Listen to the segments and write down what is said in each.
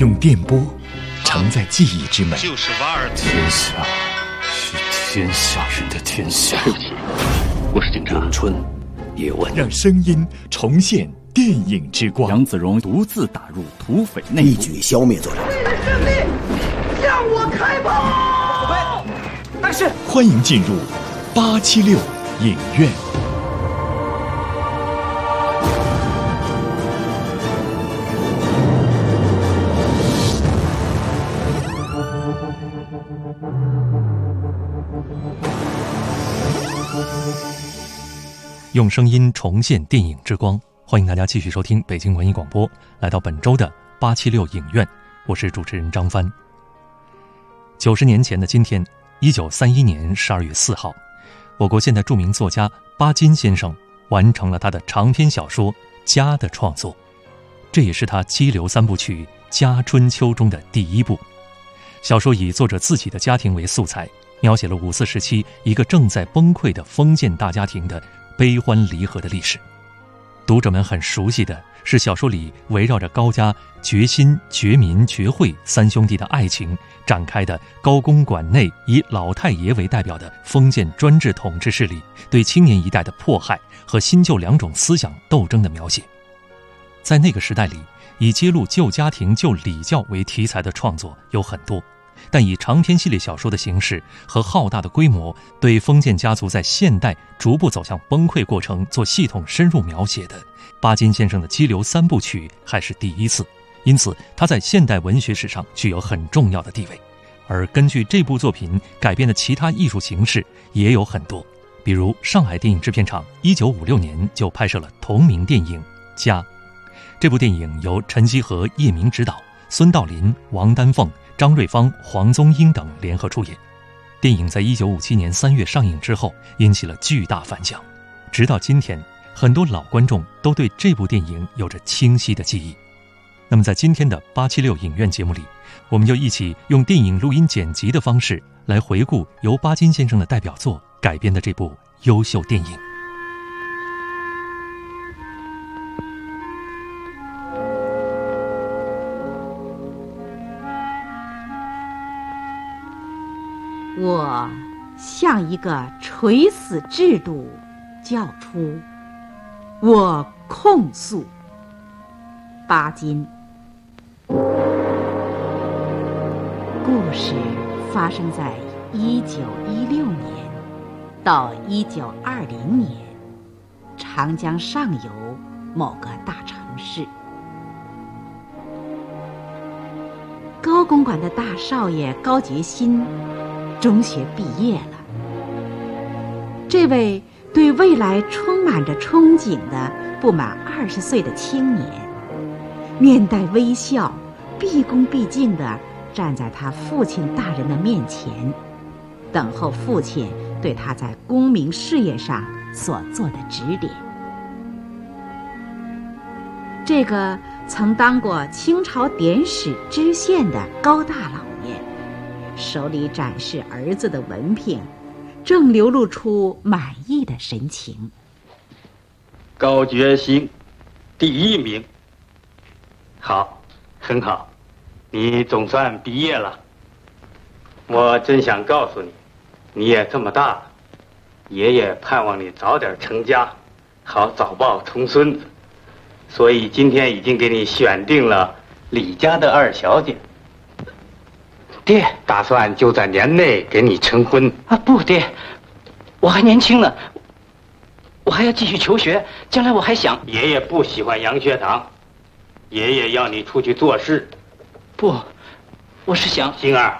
用电波承载记忆之美。 就是瓦尔天下是天下人的天下。 对不起，我是警察。 咏春，叶问， 让声音重现电影之光。 杨子荣独自打入土匪内部， 一举消灭作者。 为了胜利，向我开炮！ 但是，欢迎进入876影院。用声音重现电影之光，欢迎大家继续收听北京文艺广播，来到本周的876影院，我是主持人张帆。90年前的今天，1931年12月4号，我国现代著名作家巴金先生完成了他的长篇小说《家》的创作，这也是他激流3部曲《家春秋》中的第一部。小说以作者自己的家庭为素材，描写了5四时期一个正在崩溃的封建大家庭的悲欢离合的历史。读者们很熟悉的是小说里围绕着高家决心、决民、决慧3兄弟的爱情展开的高公馆内以老太爷为代表的封建专制统治势力对青年一代的迫害和新旧2种思想斗争的描写。在那个时代里，以揭露旧家庭、旧礼教为题材的创作有很多，但以长篇系列小说的形式和浩大的规模，对封建家族在现代逐步走向崩溃过程做系统深入描写的巴金先生的激流3部曲还是第一次，因此他在现代文学史上具有很重要的地位。而根据这部作品改编的其他艺术形式也有很多，比如上海电影制片厂1956年就拍摄了同名电影《家》。这部电影由陈锡和、叶明执导，孙道临、王丹凤、张瑞芳、黄宗英等联合出演。电影在1957年3月上映之后，引起了巨大反响。直到今天，很多老观众都对这部电影有着清晰的记忆。那么在今天的876影院节目里，我们就一起用电影录音剪辑的方式来回顾由巴金先生的代表作改编的这部优秀电影。 我像一个垂死制度叫出，我控诉。巴金。故事发生在1916年到1920年长江上游某个大城市。高公馆的大少爷高杰新中学毕业了，这位对未来充满着憧憬的不满20岁的青年，面带微笑，毕恭毕敬地站在他父亲大人的面前，等候父亲对他在公民事业上所做的指点。这个曾当过清朝典史知县的高大老爷，手里展示儿子的文凭，正流露出满意的神情。 高决心，第1名。好，很好，你总算毕业了。我真想告诉你，你也这么大了，爷爷盼望你早点成家，好早抱重孙子，所以今天已经给你选定了李家的2小姐。爹打算就在年内给你成婚啊！不，爹，我还年轻呢，我还要继续求学，将来我还想…… 爷爷不喜欢洋学堂，爷爷要你出去做事。 不，我是想…… 星儿，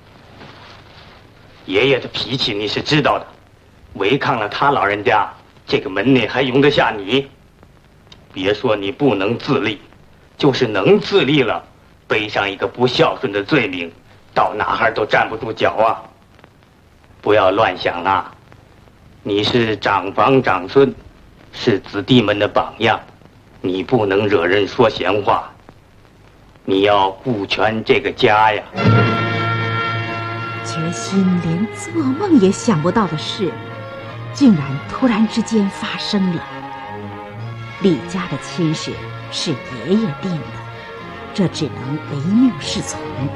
爷爷的脾气你是知道的，违抗了他老人家，这个门内还容得下你？别说你不能自立，就是能自立了，背上一个不孝顺的罪名，到哪儿都站不住脚啊！不要乱想啊！你是长房长孙，是子弟们的榜样，你不能惹人说闲话，你要顾全这个家呀！ 决心连做梦也想不到的事，竟然突然之间发生了。李家的亲事是爷爷定的， 这只能唯命是从。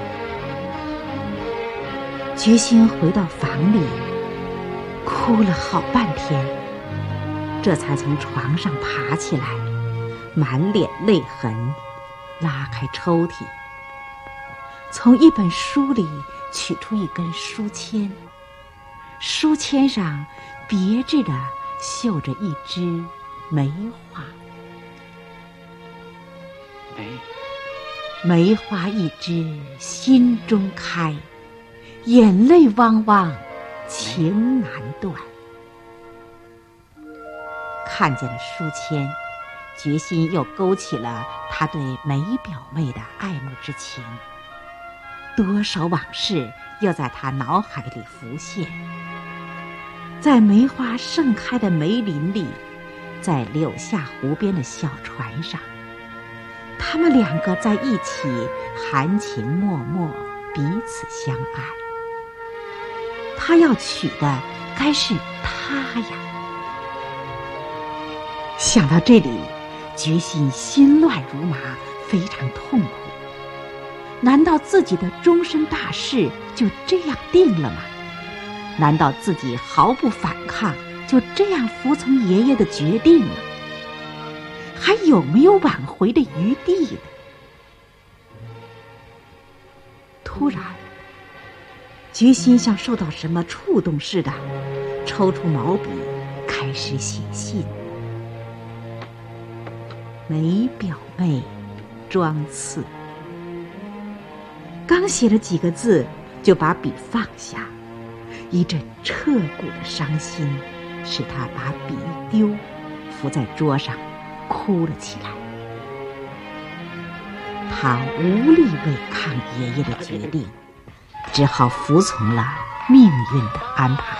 决心回到房里，哭了好半天，这才从床上爬起来，满脸泪痕，拉开抽屉，从一本书里取出一根书签，书签上别致地绣着一枝梅花。梅花一枝心中开，眼泪汪汪情难断。看见了书签，决心又勾起了他对梅表妹的爱慕之情，多少往事又在他脑海里浮现。在梅花盛开的梅林里，在柳下湖边的小船上，他们两个在一起含情脉脉，彼此相爱。他要娶的该是他呀。想到这里，决心心乱如麻，非常痛苦。难道自己的终身大事就这样定了吗？难道自己毫不反抗，就这样服从爷爷的决定吗？还有没有挽回的余地呢？突然，决心像受到什么触动似的，抽出毛笔，开始写信。梅表妹，庄次。刚写了几个字，就把笔放下，一阵彻骨的伤心使他把笔一丢，伏在桌上哭了起来。他无力违抗爷爷的决定，只好服从了命运的安排。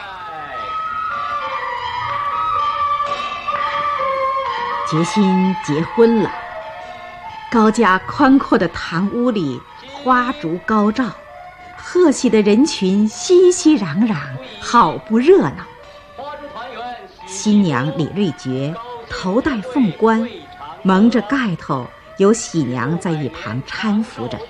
决心结婚了，高家宽阔的堂屋里花烛高照，贺喜的人群熙熙攘攘，好不热闹。新娘李瑞珏头戴凤冠，蒙着盖头，有喜娘在一旁搀扶着。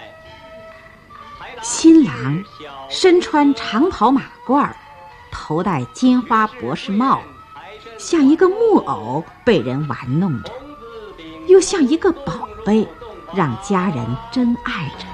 新郎身穿长袍马褂，头戴金花博士帽，像一个木偶被人玩弄着，又像一个宝贝，让家人珍爱着。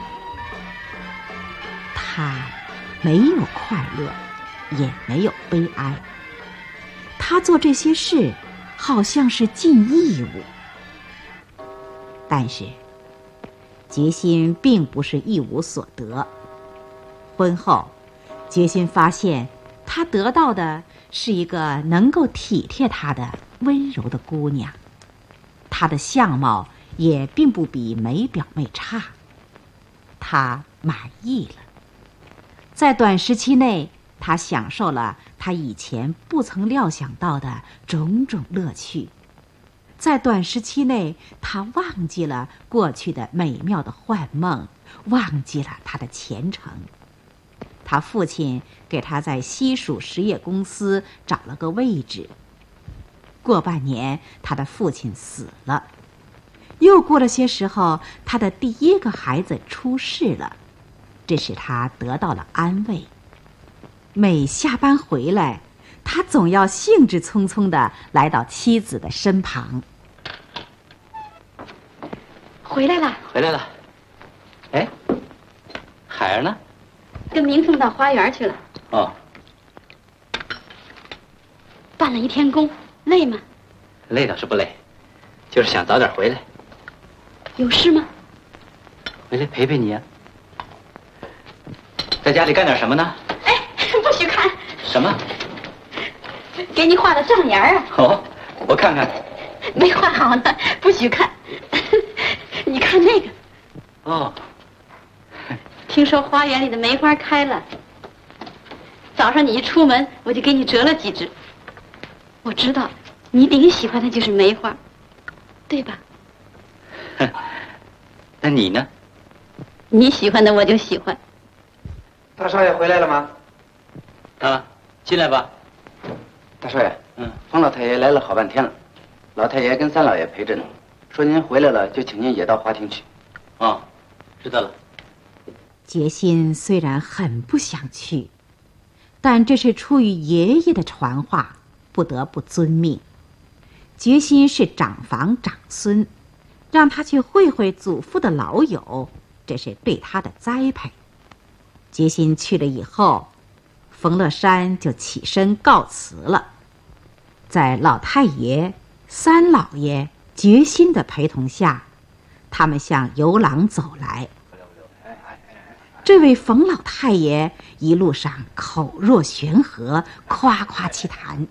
他没有快乐，也没有悲哀。他做这些事好像是尽义务，但是决心并不是一无所得。婚后，决心发现他得到的是一个能够体贴他的温柔的姑娘，她的相貌也并不比梅表妹差，他满意了。在短时期内，他享受了他以前不曾料想到的种种乐趣。在短时期内，他忘记了过去的美妙的幻梦，忘记了他的前程。他父亲给他在西蜀实业公司找了个位置。过半年，他的父亲死了。又过了些时候，他的第一个孩子出世了，这使他得到了安慰。每下班回来，他总要兴致匆匆地来到妻子的身旁。 回来了， 回来了。哎，海儿呢？ 跟明凤到花园去了。 哦， 办了一天工，累吗？ 累倒是不累，就是想早点回来。 有事吗？ 回来陪陪你啊。在家里干点什么呢？ 哎，不许看。 什么？ 给你画的账沿啊。 哦，我看看。 没画好呢，不许看。你看那个。 哦。 听说花园里的梅花开了，早上你一出门，我就给你折了几枝。我知道你顶喜欢的就是梅花，对吧？ 那你呢？ 你喜欢的我就喜欢。 大少爷回来了吗？ 啊，进来吧。 大少爷，方老太爷来了好半天了，老太爷跟三老爷陪着呢，说您回来了就请您也到花厅去。 哦，知道了。 决心虽然很不想去，但这是出于爷爷的传话，不得不遵命。决心是长房长孙，让他去会会祖父的老友，这是对他的栽培。决心去了以后，冯乐山就起身告辞了。在老太爷、三老爷、决心的陪同下，他们向游廊走来。这位冯老太爷一路上口若悬河，夸夸其谈。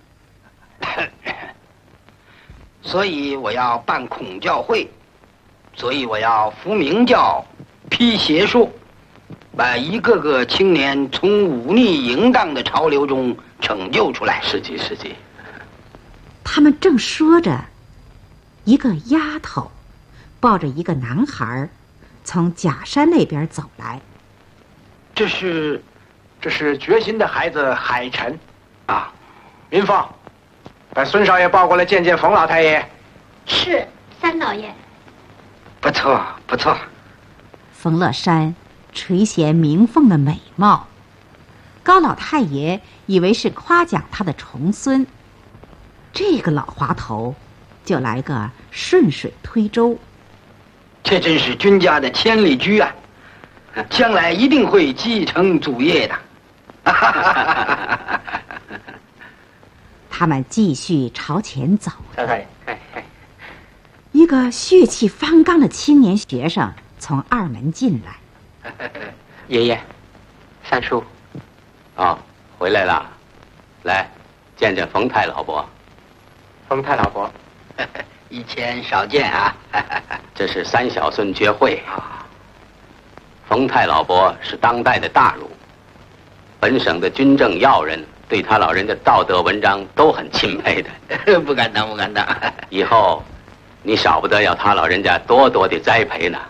所以我要办孔教会，所以我要扶明教，批邪术，把一个个青年从忤逆淫荡的潮流中拯救出来。 是的。 他们正说着，一个丫头抱着一个男孩从假山那边走来。 这是决心的孩子海晨啊。云凤，把孙少爷抱过来见见冯老太爷。 是，三老爷。 不错不错。 冯乐山垂涎明凤的美貌，高老太爷以为是夸奖他的重孙，这个老滑头就来个顺水推舟。 这真是君家的千里驹啊，将来一定会继承祖业的。 他们继续朝前走。 太太， 一个血气方刚的青年学生从二门进来。 爷爷，三叔。 哦，回来了，来见见冯太老伯。 冯太老伯， 以前少见啊。 这是三小孙绝会。冯太老伯是当代的大儒，本省的军政要人对他老人家道德文章都很钦佩的。 不敢当，不敢当。 以后你少不得要他老人家多多的栽培呢。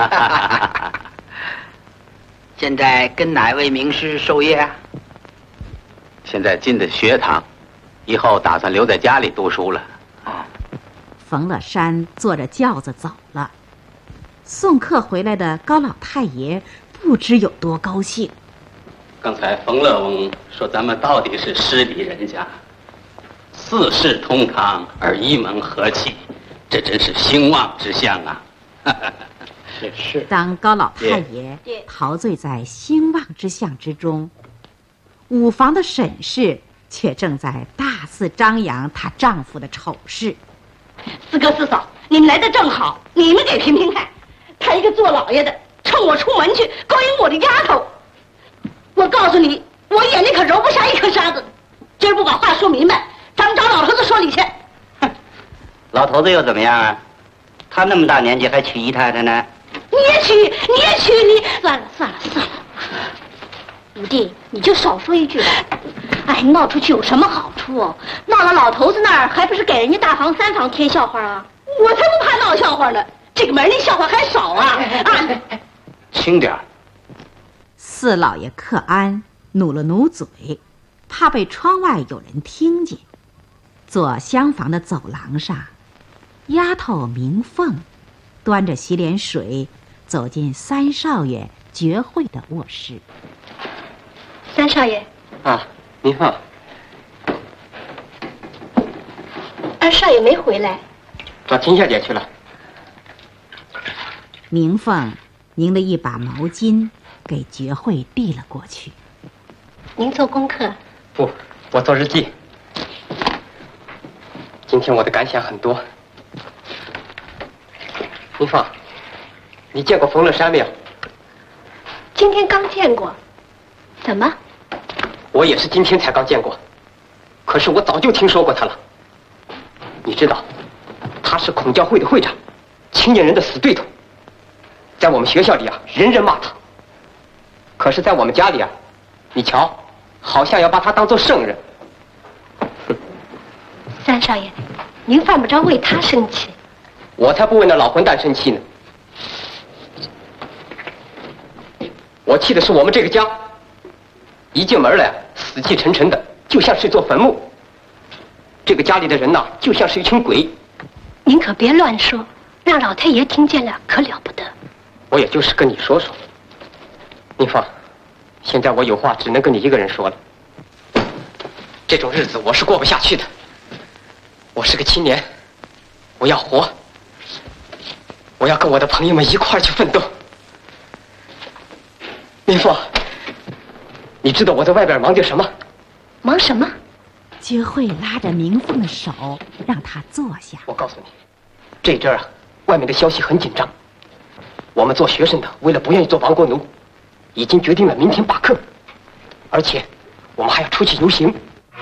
现在跟哪位名师授业啊？ 现在进的学堂，以后打算留在家里读书了。 冯乐山坐着轿子走了。送客回来的高老太爷不知有多高兴。 刚才冯乐翁说咱们到底是失礼人家，四世同堂而一门和气，这真是兴旺之象啊。 是。 当高老太爷陶醉在兴旺之象之中，五房的沈氏却正在大肆张扬她丈夫的丑事。 四哥四嫂，你们来的正好，你们给评评看，他一个做老爷的趁我出门去勾引我的丫头，我告诉你，我眼里可揉不下一颗沙子。今儿不把话说明白，咱们找老头子说理去。 老头子又怎么样啊？他那么大年纪还娶姨太太呢。 你也娶，算了。五弟，你就少说一句吧。哎，闹出去有什么好处？闹到老头子那儿，还不是给人家大房三房添笑话啊？我才不怕闹笑话呢，这个门里笑话还少啊！ 轻点。 四老爷克安努了努嘴，怕被窗外有人听见。左厢房的走廊上，丫头明凤端着洗脸水走进三少爷绝会的卧室。 三少爷啊，明凤。 二少爷没回来， 找秦小姐去了。 明凤拧了一把毛巾给绝会递了过去。 您做功课？ 不，我做日记。今天我的感想很多。明凤，你见过冯乐山没有？ 今天刚见过。怎么？ 我也是今天才刚见过，可是我早就听说过他了。你知道，他是孔教会的会长，青年人的死对头。在我们学校里啊，人人骂他。可是，在我们家里啊，你瞧，好像要把他当作圣人。 三少爷，您犯不着为他生气。 我才不为那老混蛋生气呢。我气的是我们这个家，一进门来死气沉沉的，就像是一座坟墓。这个家里的人呐，就像是一群鬼。 您可别乱说，让老太爷听见了可了不得。 我也就是跟你说说。明芳，现在我有话只能跟你一个人说了。这种日子我是过不下去的。我是个青年，我要活，我要跟我的朋友们一块儿去奋斗。明芳，你知道我在外边忙点什么？ 忙什么？ 觉慧拉着明凤的手，让她坐下。 我告诉你，这阵儿啊，外面的消息很紧张。我们做学生的，为了不愿意做亡国奴，已经决定了明天罢课，而且我们还要出去游行。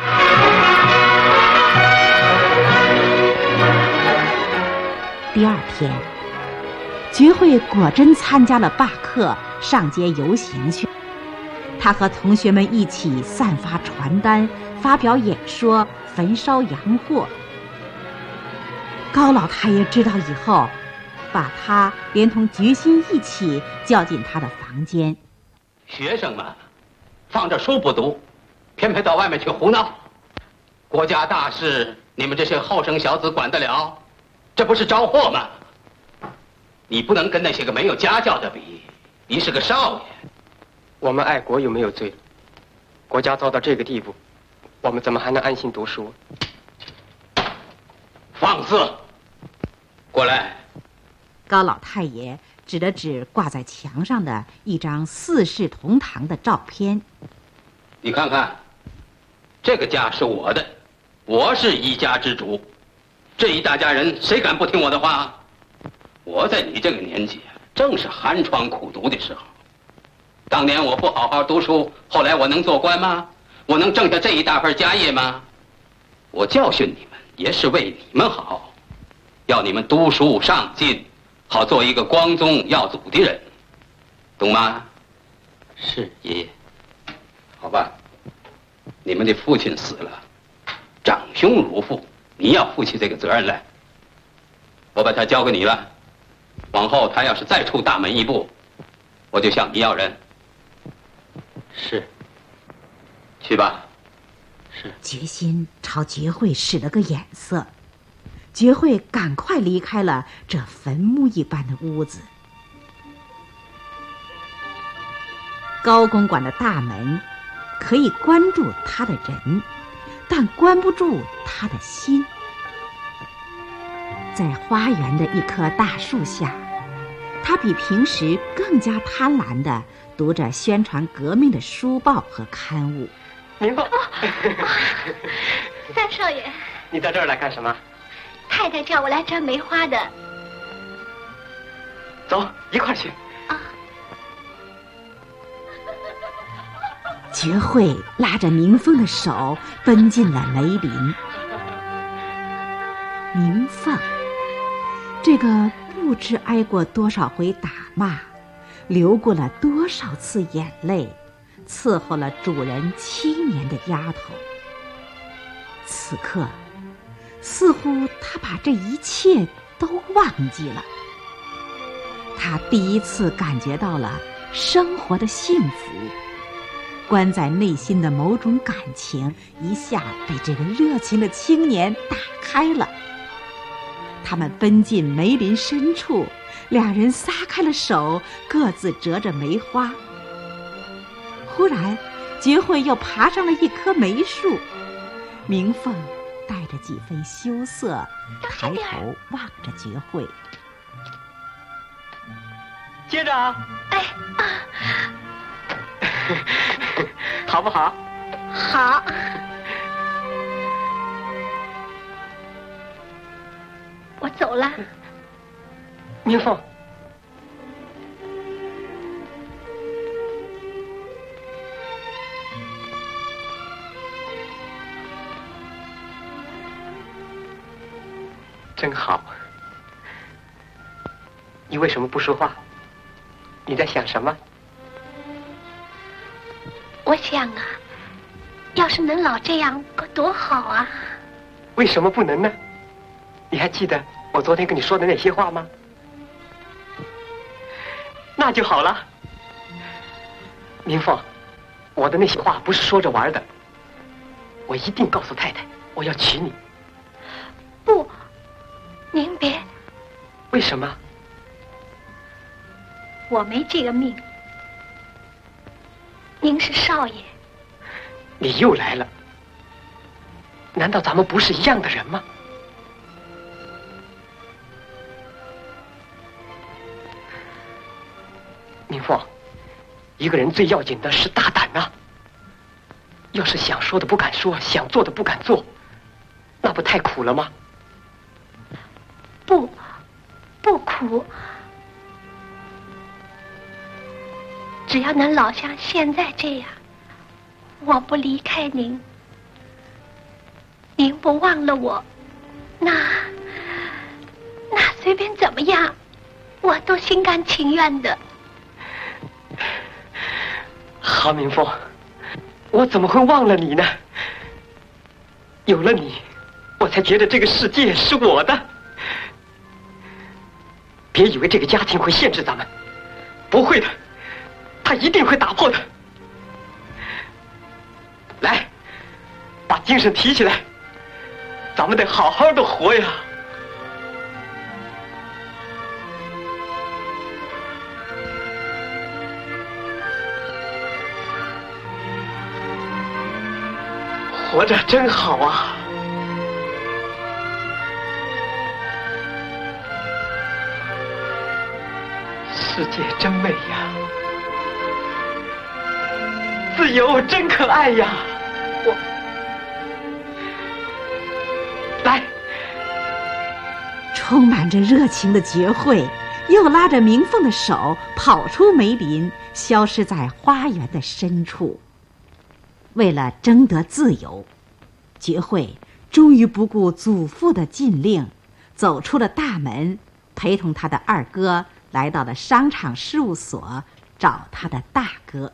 第二天，觉慧果真参加了罢课，上街游行去。他和同学们一起散发传单，发表演说，焚烧洋货。高老太爷知道以后，把他连同菊心一起叫进他的房间。 学生们放着书不读，偏偏到外面去胡闹，国家大事你们这些后生小子管得了？这不是招祸吗？你不能跟那些个没有家教的比，你是个少爷。 我们爱国又没有罪，国家糟到这个地步，我们怎么还能安心读书？ 放肆！过来。 高老太爷指了指挂在墙上的一张四世同堂的照片。 你看看，这个家是我的，我是一家之主。这一大家人，谁敢不听我的话？我在你这个年纪，正是寒窗苦读的时候。当年我不好好读书，后来我能做官吗？我能挣下这一大份家业吗？我教训你们，也是为你们好，要你们读书上进，好做一个光宗耀祖的人，懂吗？ 是爷爷。 好吧，你们的父亲死了，长兄如父，你要负起这个责任来。我把他交给你了，往后他要是再出大门一步，我就向你要人。 是。 去吧。 是。 决心朝觉慧使了个眼色，觉慧赶快离开了这坟墓一般的屋子。高公馆的大门可以关住他的人，但关不住他的心。在花园的一棵大树下，他比平时更加贪婪地读着宣传革命的书报和刊物。 明白。 三少爷， 你到这儿来干什么？ 太太叫我来摘梅花的。 走，一块儿去。 啊！ 觉慧拉着明凤的手奔进了梅林。明凤，这个不知挨过多少回打骂，流过了多少次眼泪，伺候了主人7年的丫头，此刻似乎她把这一切都忘记了。她第一次感觉到了生活的幸福，关在内心的某种感情一下被这个热情的青年打开了。他们奔进梅林深处，两人撒开了手，各自折着梅花。忽然，觉慧又爬上了一棵梅树，明凤带着几分羞涩，抬头望着觉慧。 接着啊！ 哎啊！ 好不好？ 好。我走了。 明凤。真好。你为什么不说话？你在想什么？ 我想啊，要是能老这样，可多好啊！ 为什么不能呢？你还记得我昨天跟你说的那些话吗？那就好了。明凤，我的那些话不是说着玩的，我一定告诉太太，我要娶你。 不，您别。 为什么？ 我没这个命。您是少爷。 你又来了。难道咱们不是一样的人吗？明凤，一个人最要紧的是大胆呐。要是想说的不敢说，想做的不敢做，那不太苦了吗？ 不苦。只要能老像现在这样，我不离开您，您不忘了我，那随便怎么样，我都心甘情愿的。 哈明凤，我怎么会忘了你呢？有了你，我才觉得这个世界是我的。别以为这个家庭会限制咱们，不会的，他一定会打破的。来，把精神提起来，咱们得好好的活呀。活着真好啊！世界真美呀，自由真可爱呀！来， 充满着热情的觉慧又拉着明凤的手跑出梅林，消失在花园的深处。为了争得自由，觉慧终于不顾祖父的禁令，走出了大门，陪同他的二哥来到了商场事务所找他的大哥。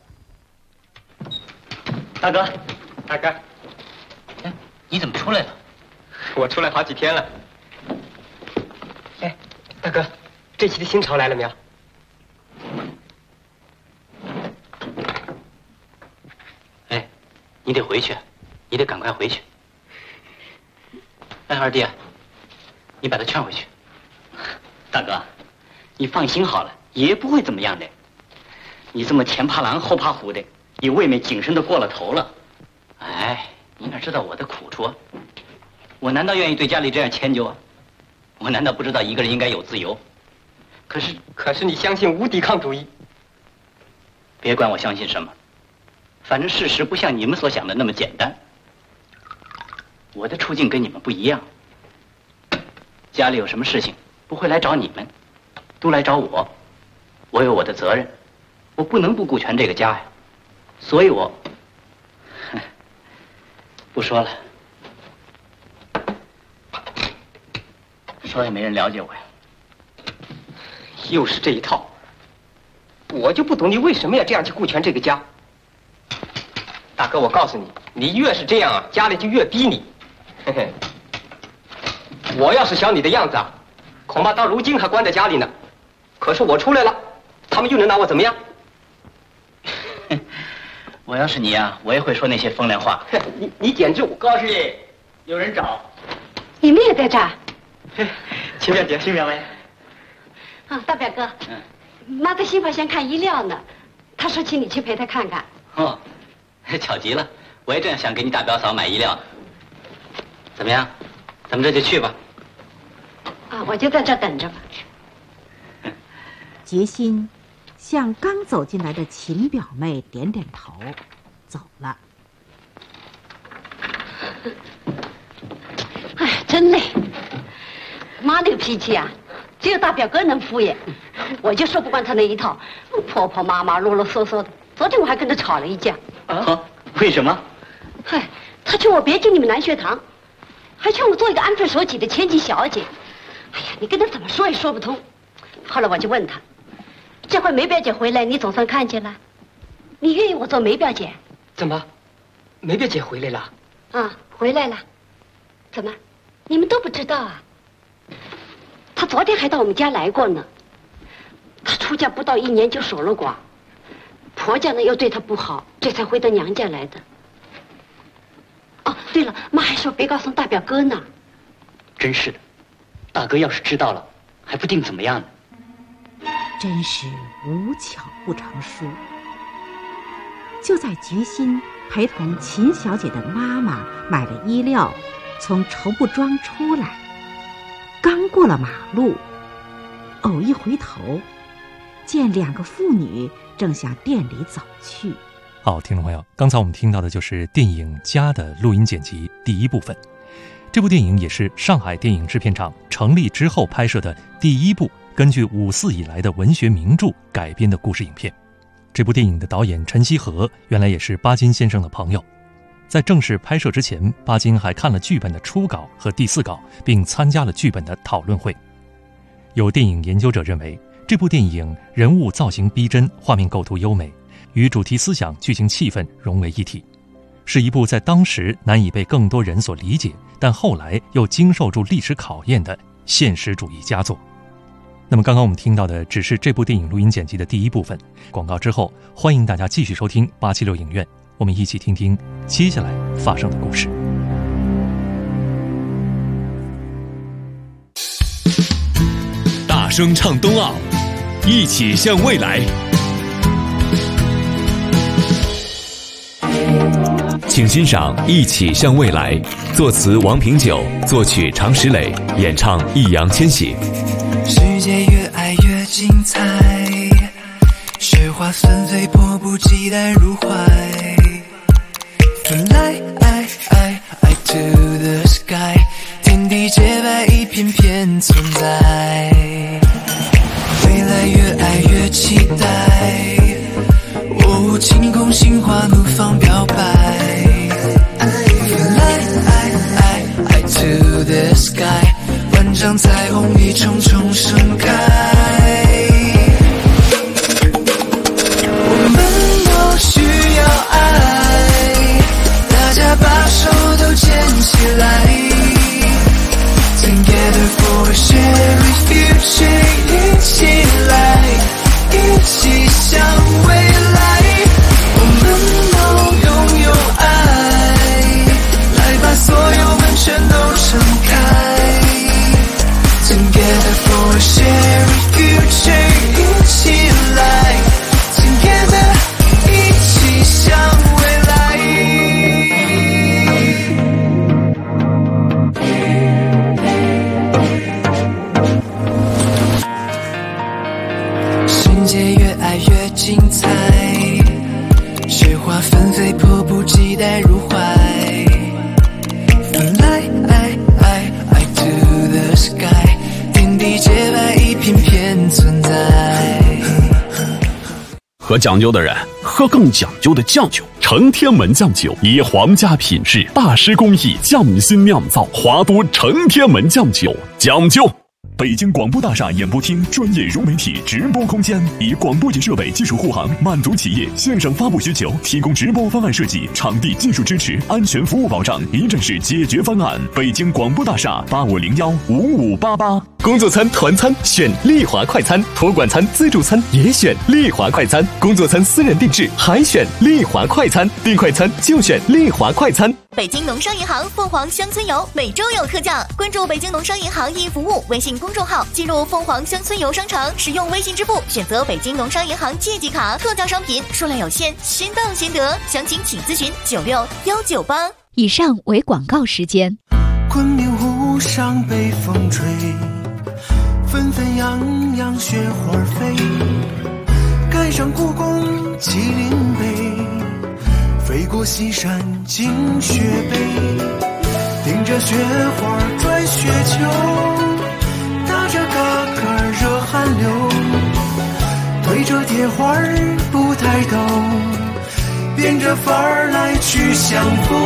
大哥，大哥， 哎，你怎么出来了？ 我出来好几天了。哎，大哥，这期的新潮来了没有？ 哎，你得回去，你得赶快回去。哎，二弟，你把他劝回去。 大哥，你放心好了，爷爷不会怎么样的。你这么前怕狼后怕虎的，你未免谨慎的过了头了。 哎，你哪知道我的苦处啊？我难道愿意对家里这样迁就啊？我难道不知道一个人应该有自由？可是你相信无抵抗主义？ 别管我相信什么，反正事实不像你们所想的那么简单。我的处境跟你们不一样，家里有什么事情不会来找你们，都来找我。我有我的责任，我不能不顾全这个家呀。所以我不说了，说也没人了解我呀。 又是这一套，我就不懂你为什么要这样去顾全这个家。大哥，我告诉你，你越是这样啊，家里就越逼你。嘿嘿，我要是想你的样子啊，恐怕到如今还关在家里呢。可是我出来了，他们又能拿我怎么样？ 我要是你呀，我也会说那些风凉话。 你简直高师爷，有人找。 你们也在这儿？ 秦表姐， 秦表妹。 啊，大表哥，妈在新华县看医料呢，他说请你去陪他看看。 哦，巧极了，我也正想给你大表嫂买衣料呢。怎么样，咱们这就去吧。 啊，我就在这儿等着吧。 决心向刚走进来的秦表妹点点头，走了。 哎，真累。妈那个脾气啊，只有大表哥能敷衍，我就说不惯他那一套，婆婆妈妈啰啰嗦嗦的。昨天我还跟他吵了一架。 啊？为什么？ 嗨，他劝我别进你们南学堂，还劝我做一个安分守己的千金小姐。哎呀，你跟他怎么说也说不通。后来我就问他，这回梅表姐回来，你总算看见了，你愿意我做梅表姐？ 怎么，梅表姐回来了？ 啊，回来了。怎么，你们都不知道啊？她昨天还到我们家来过呢。她出嫁不到1年就守了寡，婆家呢又对她不好，这才回到娘家来的。哦，对了，妈还说别告诉大表哥呢。 真是的，大哥要是知道了，还不定怎么样呢。 真是无巧不成书。就在决心陪同秦小姐的妈妈买了衣料，从绸布庄出来，刚过了马路，偶一回头，见2个妇女正向店里走去。 好，听众朋友，刚才我们听到的就是电影《家》的录音剪辑第一部分。这部电影也是上海电影制片厂成立之后拍摄的第一部根据5·4以来的文学名著改编的故事影片。这部电影的导演陈锡和原来也是巴金先生的朋友，在正式拍摄之前，巴金还看了剧本的初稿和第4稿，并参加了剧本的讨论会。有电影研究者认为，这部电影人物造型逼真，画面构图优美，与主题思想、剧情气氛融为一体，是一部在当时难以被更多人所理解，但后来又经受住历史考验的现实主义佳作。那么刚刚我们听到的只是这部电影录音剪辑的第一部分，广告之后欢迎大家继续收听876影院，我们一起听听接下来发生的故事。 大声唱冬奥，一起向未来。请欣赏《一起向未来》，作词王平久，作曲常石磊，演唱易烊千玺。 世界越爱越精彩，雪花纷飞，迫不及待入怀。Fly to the sky， 天地洁白，一片片存在。未来越爱越期待，晴空心花怒放表白。Fly to the sky， 万丈彩虹一重重盛开。我们都需要爱，大家把手都牵起来。Together for a shared future， 一起来，一起向未来。我们都拥有爱，来把所有门全都敞开。Together for a shared future， 一起来 Together， 一起向未来。世界越爱越精彩，雪花纷飞，迫不及待入怀。Fly to the sky， 天地洁白，一片片存在。 喝讲究的人喝更讲究的酱酒，承天门酱酒以皇家品质、大师工艺匠心酿造，华都承天门酱酒，讲究。北京广播大厦演播厅专业融媒体直播空间，以广播级设备技术护航，满足企业线上发布需求，提供直播方案设计、场地技术支持、安全服务保障，一站式解决方案。北京广播大厦85015588。 工作餐、团餐选丽华快餐，托管餐、自助餐也选丽华快餐，工作餐私人定制还选丽华快餐，订快餐就选丽华快餐。 北京农商银行凤凰乡村游每周有特价，关注北京农商银行易服务微信公众号，进入凤凰乡村游商城，使用微信支付选择北京农商银行借记卡，特价商品数量有限，先到先得，详情请咨询96198。 以上为广告时间。 昆明湖上北风吹，纷纷扬扬雪花飞，赶上故宫麒麟碑，飞过西山惊雪北，顶着雪花转雪球，打着嘎嘎热汗流，对着铁花不抬头，变着法儿来去相逢。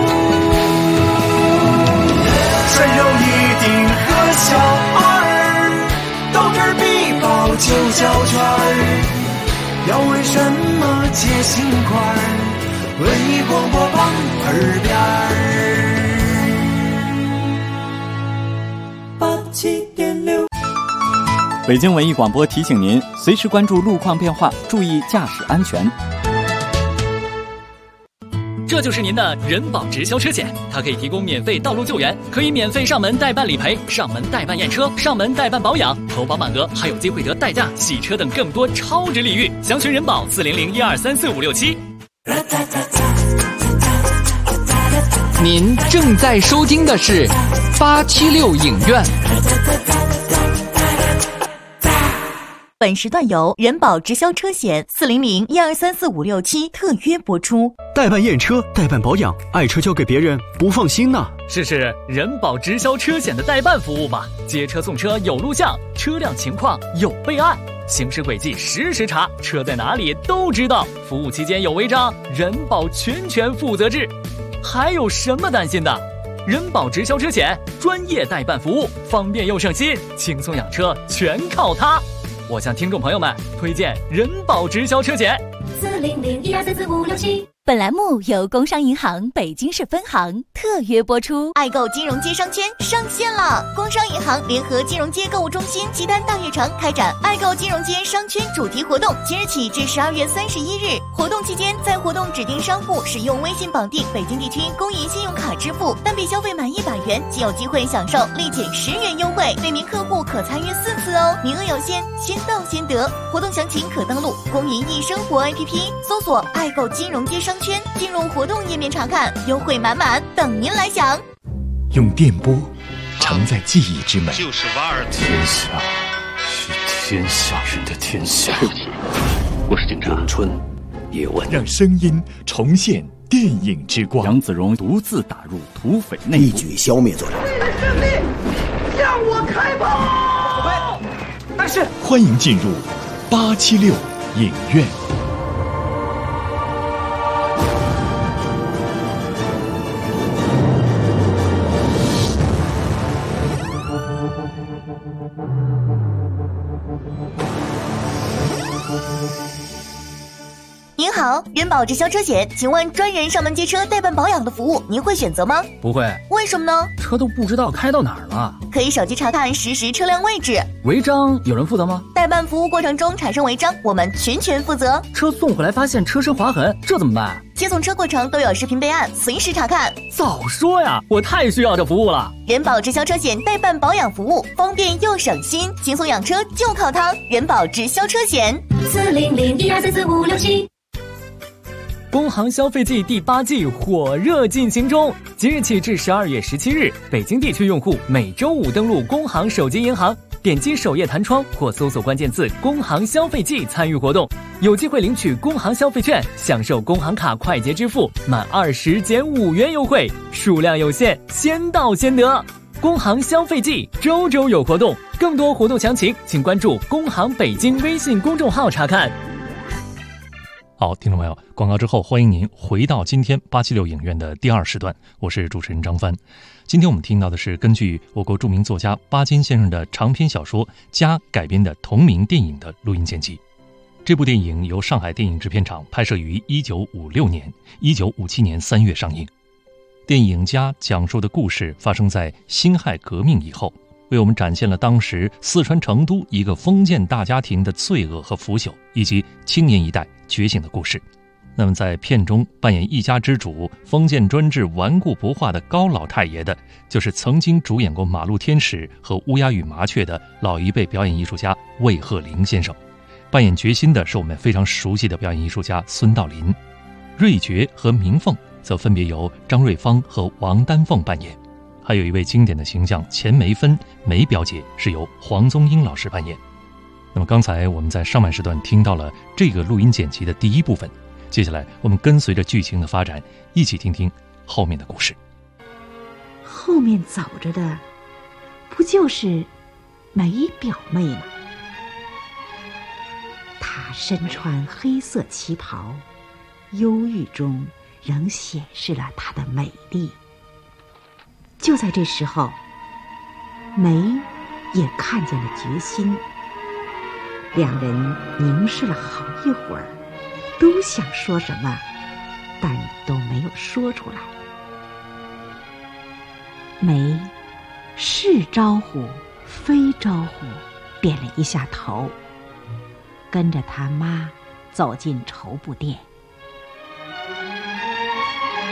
穿上一顶和小二，斗智必报就交圈儿，要问什么解心块儿，文艺广播榜耳边儿。87.6。 北京文艺广播提醒您，随时关注路况变化，注意驾驶安全。 这就是您的人保直销车险，它可以提供免费道路救援，可以免费上门代办理赔、上门代办验车、上门代办保养，投保满额还有机会得代驾、洗车等更多超值礼遇。详询人保400-1234567。 您正在收听的是876影院。 本时段由人保直销车险400-1234567特约播出。 代办验车、代办保养，爱车交给别人不放心呐。 试试人保直销车险的代办服务吧，接车送车有录像，车辆情况有备案，行驶轨迹实时查，车在哪里都知道。服务期间有违章，人保全权负责制。还有什么担心的？人保直销车险专业代办服务，方便又省心，轻松养车全靠它。我向听众朋友们推荐人保直销车险 400-1234567。本栏目由工商银行北京市分行特约播出。爱购金融街商圈上线了！工商银行联合金融街购物中心西单大悦城开展爱购金融街商圈主题活动，即日起至12月31日。活动期间，在活动指定商户使用微信绑定北京地区公银信用卡支付，单笔消费满100元即有机会享受立减10元优惠，每名客户可参与4次哦，名额有限，先到先得。活动详情可登录公银易生活 APP， 搜索爱购金融街商圈，进入活动页面查看，优惠满满，等您来享。 用电波承载记忆之美， 就是瓦尔天下是天下人的天下。 我是警察。 咏春叶问，让声音重现电影之光。 杨子荣独自打入土匪内部， 一举消灭罪人。 为了胜利，向我开炮！但是， 欢迎进入876影院。 您好，人保直销车险，请问专人上门接车代办保养的服务，您会选择吗？ 不会。 为什么呢？ 车都不知道开到哪儿了。 可以手机查看实时车辆位置。 违章有人负责吗？ 代办服务过程中产生违章，我们全权负责。 车送回来发现车身划痕，这怎么办？ 接送车过程都有视频备案，随时查看。 早说呀，我太需要这服务了。 人保直销车险代办保养服务，方便又省心，轻松养车就靠它。人保直销车险400-1234567。 工行消费季第8季火热进行中，即日起至12月17日，北京地区用户每周5登录工行手机银行，点击首页弹窗或搜索关键字“工行消费季”参与活动，有机会领取工行消费券，享受工行卡快捷支付满20减5元优惠，数量有限，先到先得。工行消费季周周有活动，更多活动详情请关注工行北京微信公众号查看。 好，听众朋友，广告之后，欢迎您回到今天876影院的第2时段，我是主持人张帆。今天我们听到的是根据我国著名作家巴金先生的长篇小说《家》改编的同名电影的录音剪辑。这部电影由上海电影制片厂拍摄于1956年，1957年3月上映。电影《家》讲述的故事发生在辛亥革命以后，为我们展现了当时四川成都一个封建大家庭的罪恶和腐朽，以及青年一代觉醒的故事。那么在片中扮演一家之主、封建专制顽固不化的高老太爷的，就是曾经主演过《马路天使》和《乌鸦与麻雀》的老一辈表演艺术家魏鹤龄先生。扮演决心的是我们非常熟悉的表演艺术家孙道临。瑞觉和明凤则分别由张瑞芳和王丹凤扮演。还有一位经典的形象钱梅芬梅表姐是由黄宗英老师扮演。那么刚才我们在上半时段听到了这个录音剪辑的第一部分，接下来我们跟随着剧情的发展，一起听听后面的故事。 后面走着的不就是梅表妹吗？她身穿黑色旗袍，忧郁中仍显示了她的美丽。就在这时候，梅也看见了决心，两人凝视了好一会儿，都想说什么，但都没有说出来。梅是招呼非招呼，点了一下头，跟着他妈走进绸布店。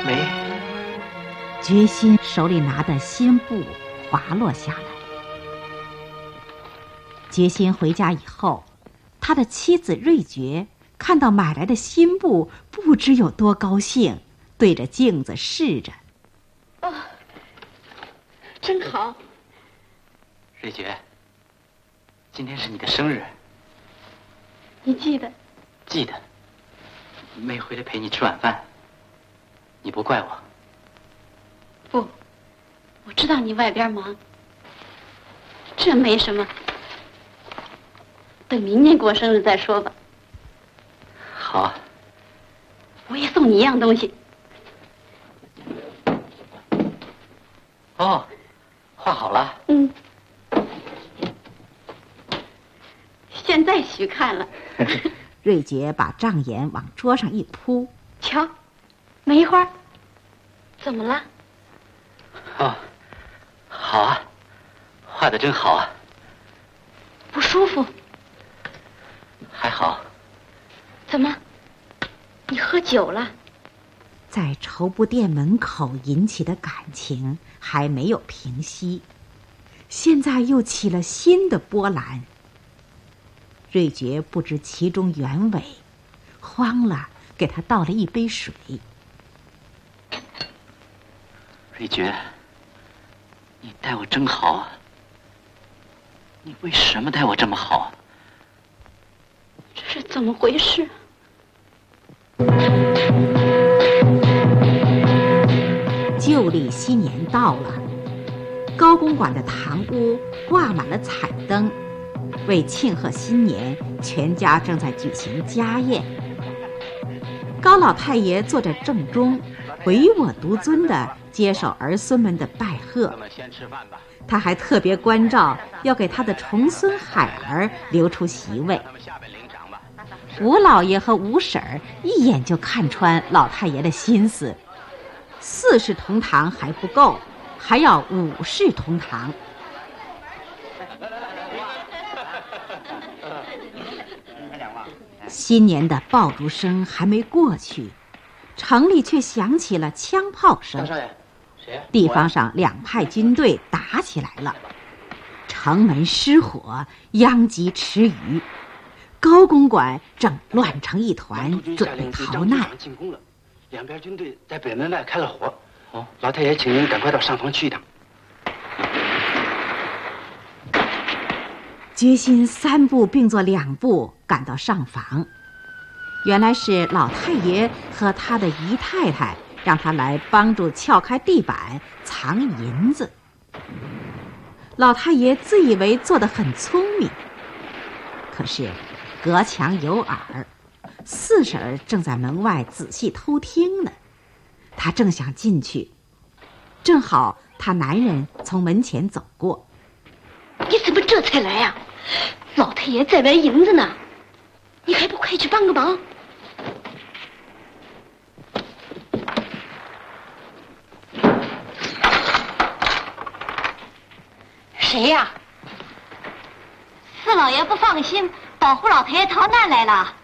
没。 决心手里拿的新布滑落下来。决心回家以后，他的妻子瑞觉看到买来的新布，不知有多高兴，对着镜子试着。 哦，真好。 瑞觉，今天是你的生日。 你记得？ 记得。没回来陪你吃晚饭，你不怪我？ 不，我知道你外边忙，这没什么。等明年过生日再说吧。 好。 我也送你一样东西。 哦，画好了。 嗯。现在许看了。 瑞觉把障眼往桌上一铺， 瞧，梅花，怎么了？ 哦，好啊，画得真好啊。 不舒服？ 还好。 怎么？你喝酒了？ 在绸布店门口引起的感情还没有平息，现在又起了新的波澜。瑞觉不知其中原委，慌了，给他倒了一杯水。 瑞觉，你待我真好啊！你为什么待我这么好？ 这是怎么回事？ 旧历新年到了，高公馆的堂屋挂满了彩灯。为庆贺新年，全家正在举行家宴。高老太爷坐在正中，唯我独尊地接受儿孙们的拜贺。他还特别关照，要给他的重孙海儿留出席位。吴老爷和吴婶儿一眼就看穿老太爷的心思，4世同堂还不够，还要5世同堂。新年的爆竹声还没过去，城里却响起了枪炮声。地方上2派军队打起来了，城门失火，殃及池鱼。高公馆正乱成一团，准备逃难。 进攻了，2边军队在北门外开了火。哦，老太爷，请您赶快到上房去一趟。 决心3步并作2步赶到上房，原来是老太爷和他的姨太太让他来帮助撬开地板藏银子。老太爷自以为做得很聪明，可是隔墙有耳，4婶正在门外仔细偷听呢。他正想进去，正好他男人从门前走过。 你怎么这才来呀？老太爷在玩银子呢，你还不快去帮个忙？谁呀？ 四老爷不放心，保护老太爷逃难来了。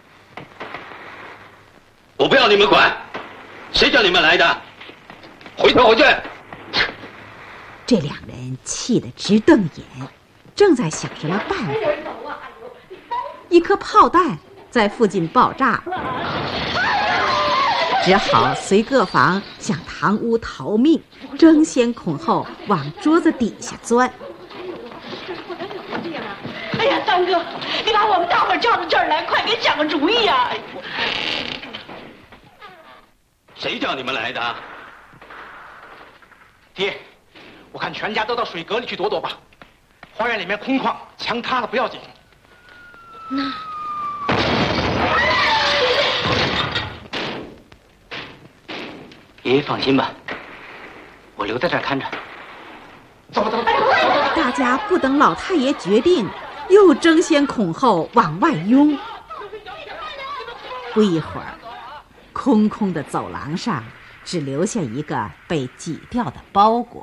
我不要你们管，谁叫你们来的？回头回去！ 这2人气得直瞪眼，正在想什么办法。一颗炮弹在附近爆炸，只好随各房向堂屋逃命，争先恐后往桌子底下钻。 哎呀，三哥，你把我们大伙叫到这儿来，快给讲个主意呀！ 谁叫你们来的？ 爹，我看全家都到水阁里去躲躲吧。花园里面空旷，墙塌了不要紧。 那爷爷放心吧，我留在这儿看着。 走吧，走吧。 大家不等老太爷决定，又争先恐后往外拥。不一会儿，空空的走廊上只留下一个被挤掉的包裹。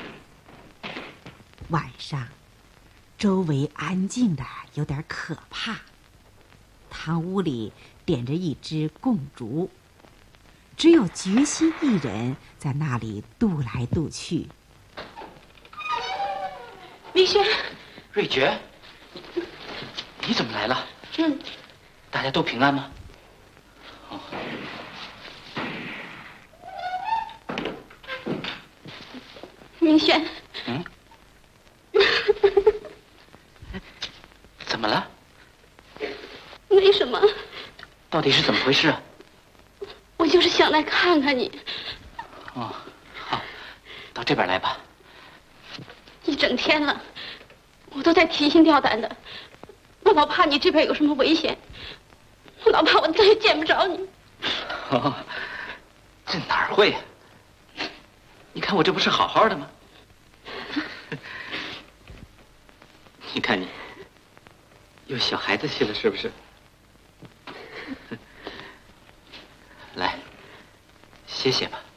晚上，周围安静的有点可怕。堂屋里点着一支供烛， 只有决心一人在那里踱来踱去。 明轩， 瑞觉，你怎么来了？大家都平安吗？哦。 明轩。 怎么了？ 没什么。 到底是怎么回事啊？ 我就是想来看看你。 哦，好，到这边来吧。 一整天了，我都在提心吊胆的，我老怕你这边有什么危险，我老怕我再也见不着你。 哦，这哪儿会？你看我这不是好好的吗？你看你，有小孩子气了是不是？来，歇歇吧。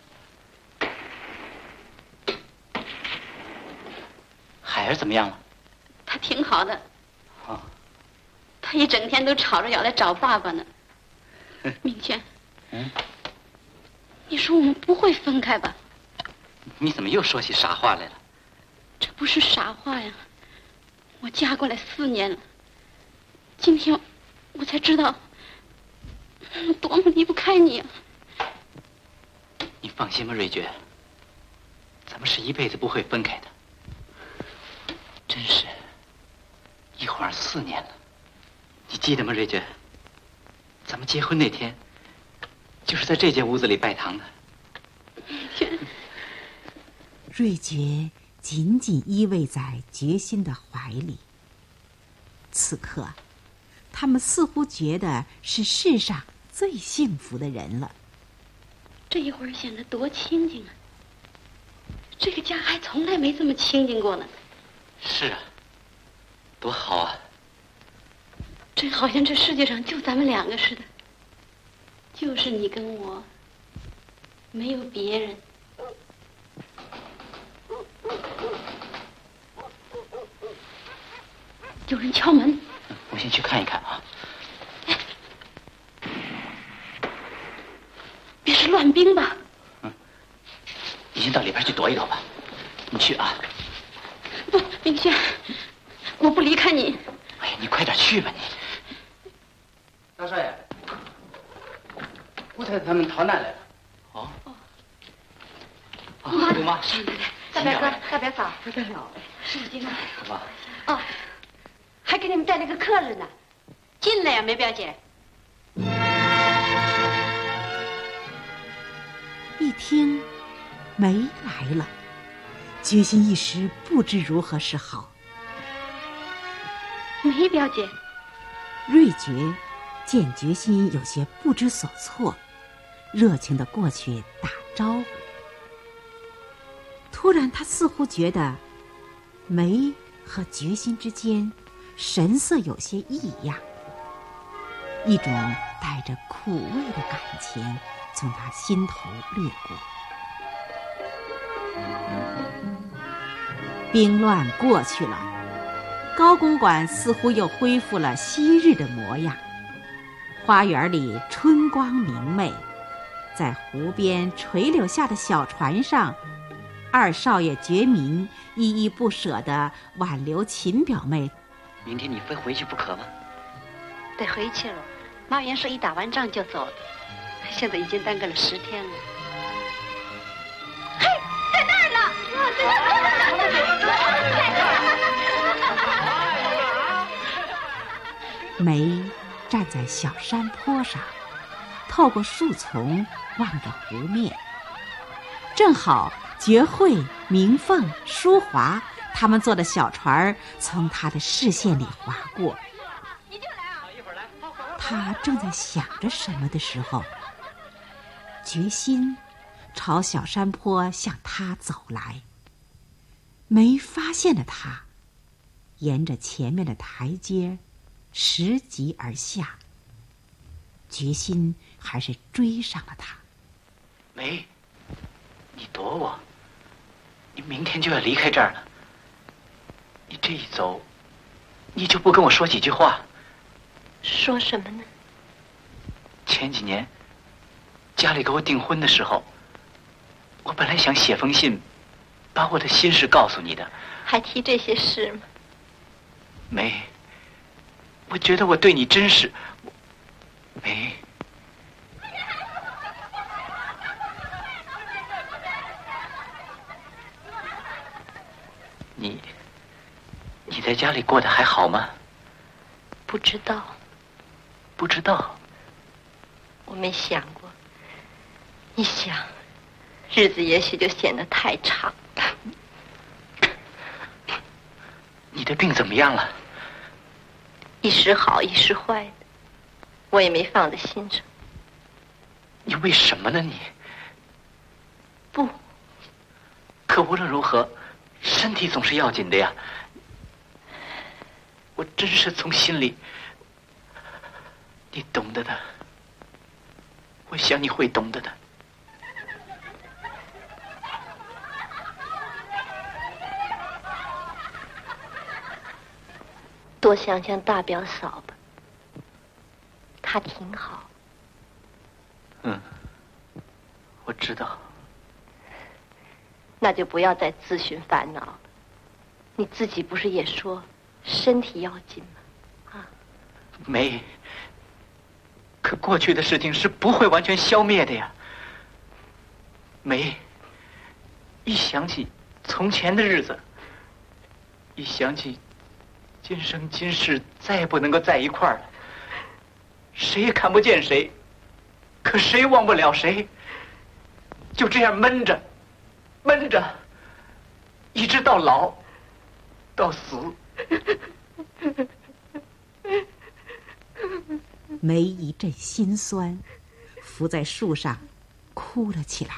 海儿怎么样了？ 他挺好的。 哦。 他一整天都吵着要来找爸爸呢。明轩。你说我们不会分开吧？ 你怎么又说起傻话来了？ 这不是傻话呀！我嫁过来4年了，今天我才知道我多么离不开你啊！ 你放心吧，瑞觉，咱们是一辈子不会分开的。真是，一晃4年了，你记得吗，瑞觉？咱们结婚那天，就是在这间屋子里拜堂的。 瑞觉紧紧依偎在决心的怀里。此刻，他们似乎觉得是世上最幸福的人了。 这一会儿显得多清静啊！这个家还从来没这么清静过呢。 是啊，多好啊！ 这好像这世界上就咱们2个似的，就是你跟我，没有别人。有人敲门， 我先去看一看啊。 别是乱兵吧？ 你先到里边去躲一躲吧。你去啊。 不，明轩，我不离开你。 哎呀，你快点去吧你。 大少爷，姑太太他们逃难来了。 哦。 妈， 姑妈， 大表哥、大表嫂， 不得了，是金啊。 妈。 哦，还给你们带了个客人呢。进来呀，梅表姐。 一听梅来了，决心一时不知如何是好。 梅表姐， 瑞觉见决心有些不知所措，热情地过去打招呼。突然，他似乎觉得梅和决心之间神色有些异样，一种带着苦味的感情从他心头掠过。兵乱过去了，高公馆似乎又恢复了昔日的模样。花园里春光明媚，在湖边垂柳下的小船上，二少爷决明依依不舍地挽留秦表妹。 明天你非回去不可吗？ 得回去了，妈原说一打完仗就走了，现在已经耽搁了10天了。 嘿，在那儿呢！ 梅站在小山坡上，透过树丛望着湖面。正好觉慧、明凤、淑华他们坐的小船从他的视线里划过。他正在想着什么的时候，决心朝小山坡向他走来。梅发现了他，沿着前面的台阶拾级而下。决心还是追上了他。 梅，你躲我，你明天就要离开这儿了。你这一走，你就不跟我说几句话？ 说什么呢？ 前几年家里给我订婚的时候，我本来想写封信，把我的心事告诉你的。 还提这些事吗？ 梅，我觉得我对你真是，梅。你在家里过得还好吗？ 不知道。 不知道。 我没想过。一想，日子也许就显得太长。 你的病怎么样了？ 一时好，一时坏的，我也没放在心上。 你为什么呢？你不。 可无论如何，身体总是要紧的呀。我真是从心里，你懂得的。我想你会懂得的。 多想想大表嫂吧，她挺好。 我知道。 那就不要再自寻烦恼了。你自己不是也说身体要紧吗？啊， 梅，可过去的事情是不会完全消灭的呀。梅，一想起从前的日子，一想起今生今世再也不能够在一块儿了，谁也看不见谁，可谁忘不了谁，就这样闷着，一直到老，到死。 梅一阵心酸，伏在树上哭了起来，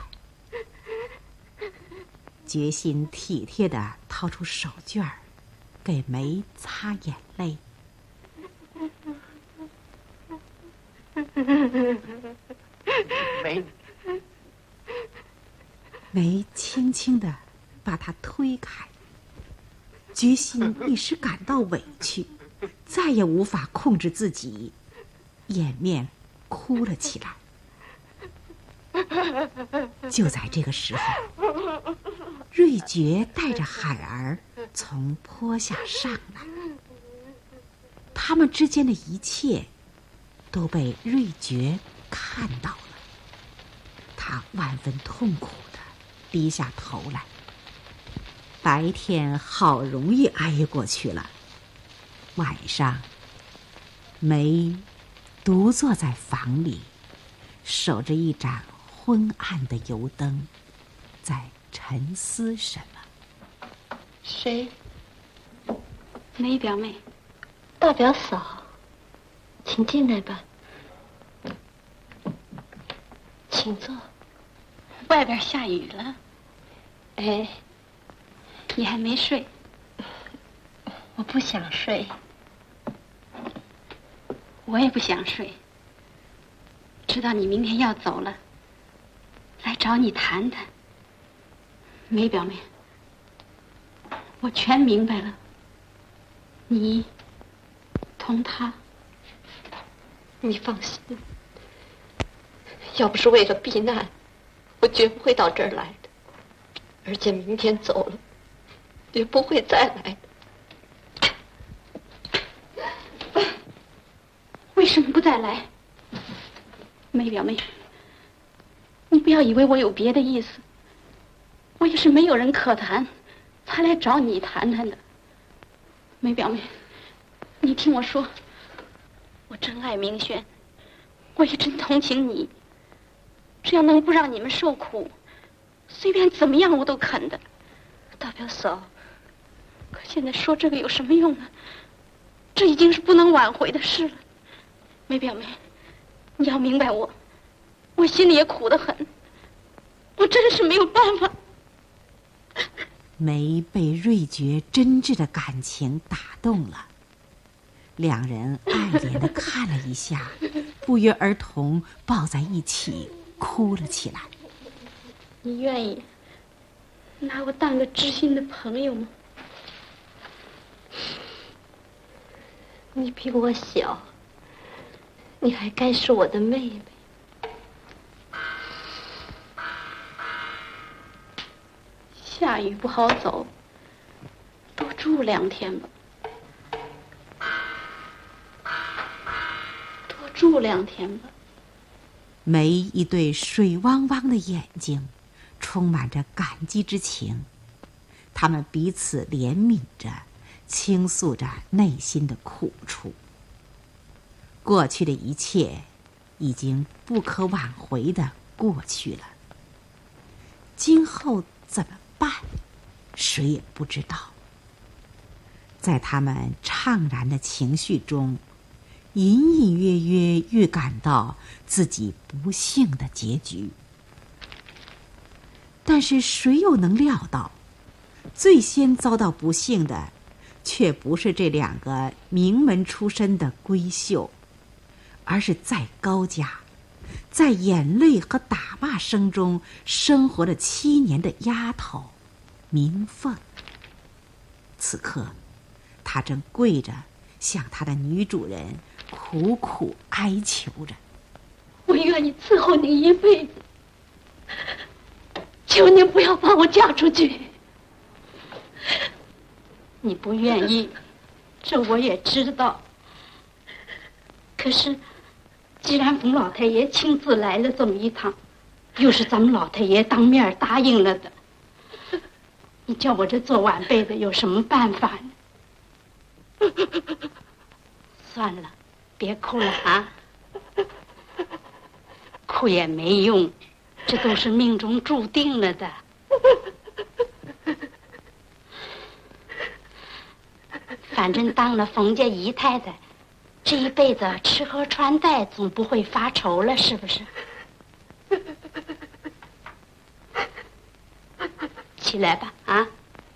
决心体贴地掏出手绢儿给梅擦眼泪。梅轻轻地把他推开，决心一时感到委屈，再也无法控制自己，掩面哭了起来。就在这个时候，瑞觉带着海儿从坡下上来，他们之间的一切都被瑞觉看到了。他万分痛苦地低下头来。白天好容易挨过去了，晚上梅独坐在房里，守着一盏昏暗的油灯，在沉思什么。 谁？ 梅表妹。 大表嫂，请进来吧。请坐。 外边下雨了。 哎， 你还没睡？ 我不想睡。 我也不想睡。知道你明天要走了，来找你谈谈。梅表妹，我全明白了。你同他， 你放心，要不是为了避难，我绝不会到这儿来的。而且明天走了，也不会再来的。 为什么不再来？梅表妹，你不要以为我有别的意思，我也是没有人可谈，才来找你谈谈的。梅表妹，你听我说，我真爱明轩，我也真同情你，只要能不让你们受苦，随便怎么样我都肯的。 大表嫂， 可现在说这个有什么用呢？这已经是不能挽回的事了。梅表妹，你要明白我心里也苦得很，我真是没有办法。 梅被瑞觉真挚的感情打动了，两人爱怜地看了一下，不约而同抱在一起哭了起来。 你愿意拿我当个知心的朋友吗？ 你比我小，你还该是我的妹妹。 下雨不好走，多住2天吧。多住2天吧。 梅一对水汪汪的眼睛，充满着感激之情。他们彼此怜悯着，倾诉着内心的苦处。过去的一切已经不可挽回的过去了，今后怎么办，谁也不知道。在他们怅然的情绪中，隐隐约约预感到自己不幸的结局。但是谁又能料到，最先遭到不幸的却不是这2个名门出身的闺秀，而是在高家，在眼泪和打骂声中生活了7年的丫头明凤。此刻她正跪着向她的女主人苦苦哀求着： 我愿意伺候你一辈子，求您不要把我嫁出去。你不愿意，这我也知道。可是既然冯老太爷亲自来了这么一趟，又是咱们老太爷当面答应了的，你叫我这做晚辈的有什么办法呢？算了，别哭了啊，哭也没用，这都是命中注定了的。反正当了冯家姨太太，这一辈子吃喝穿戴总不会发愁了，是不是？起来吧，啊！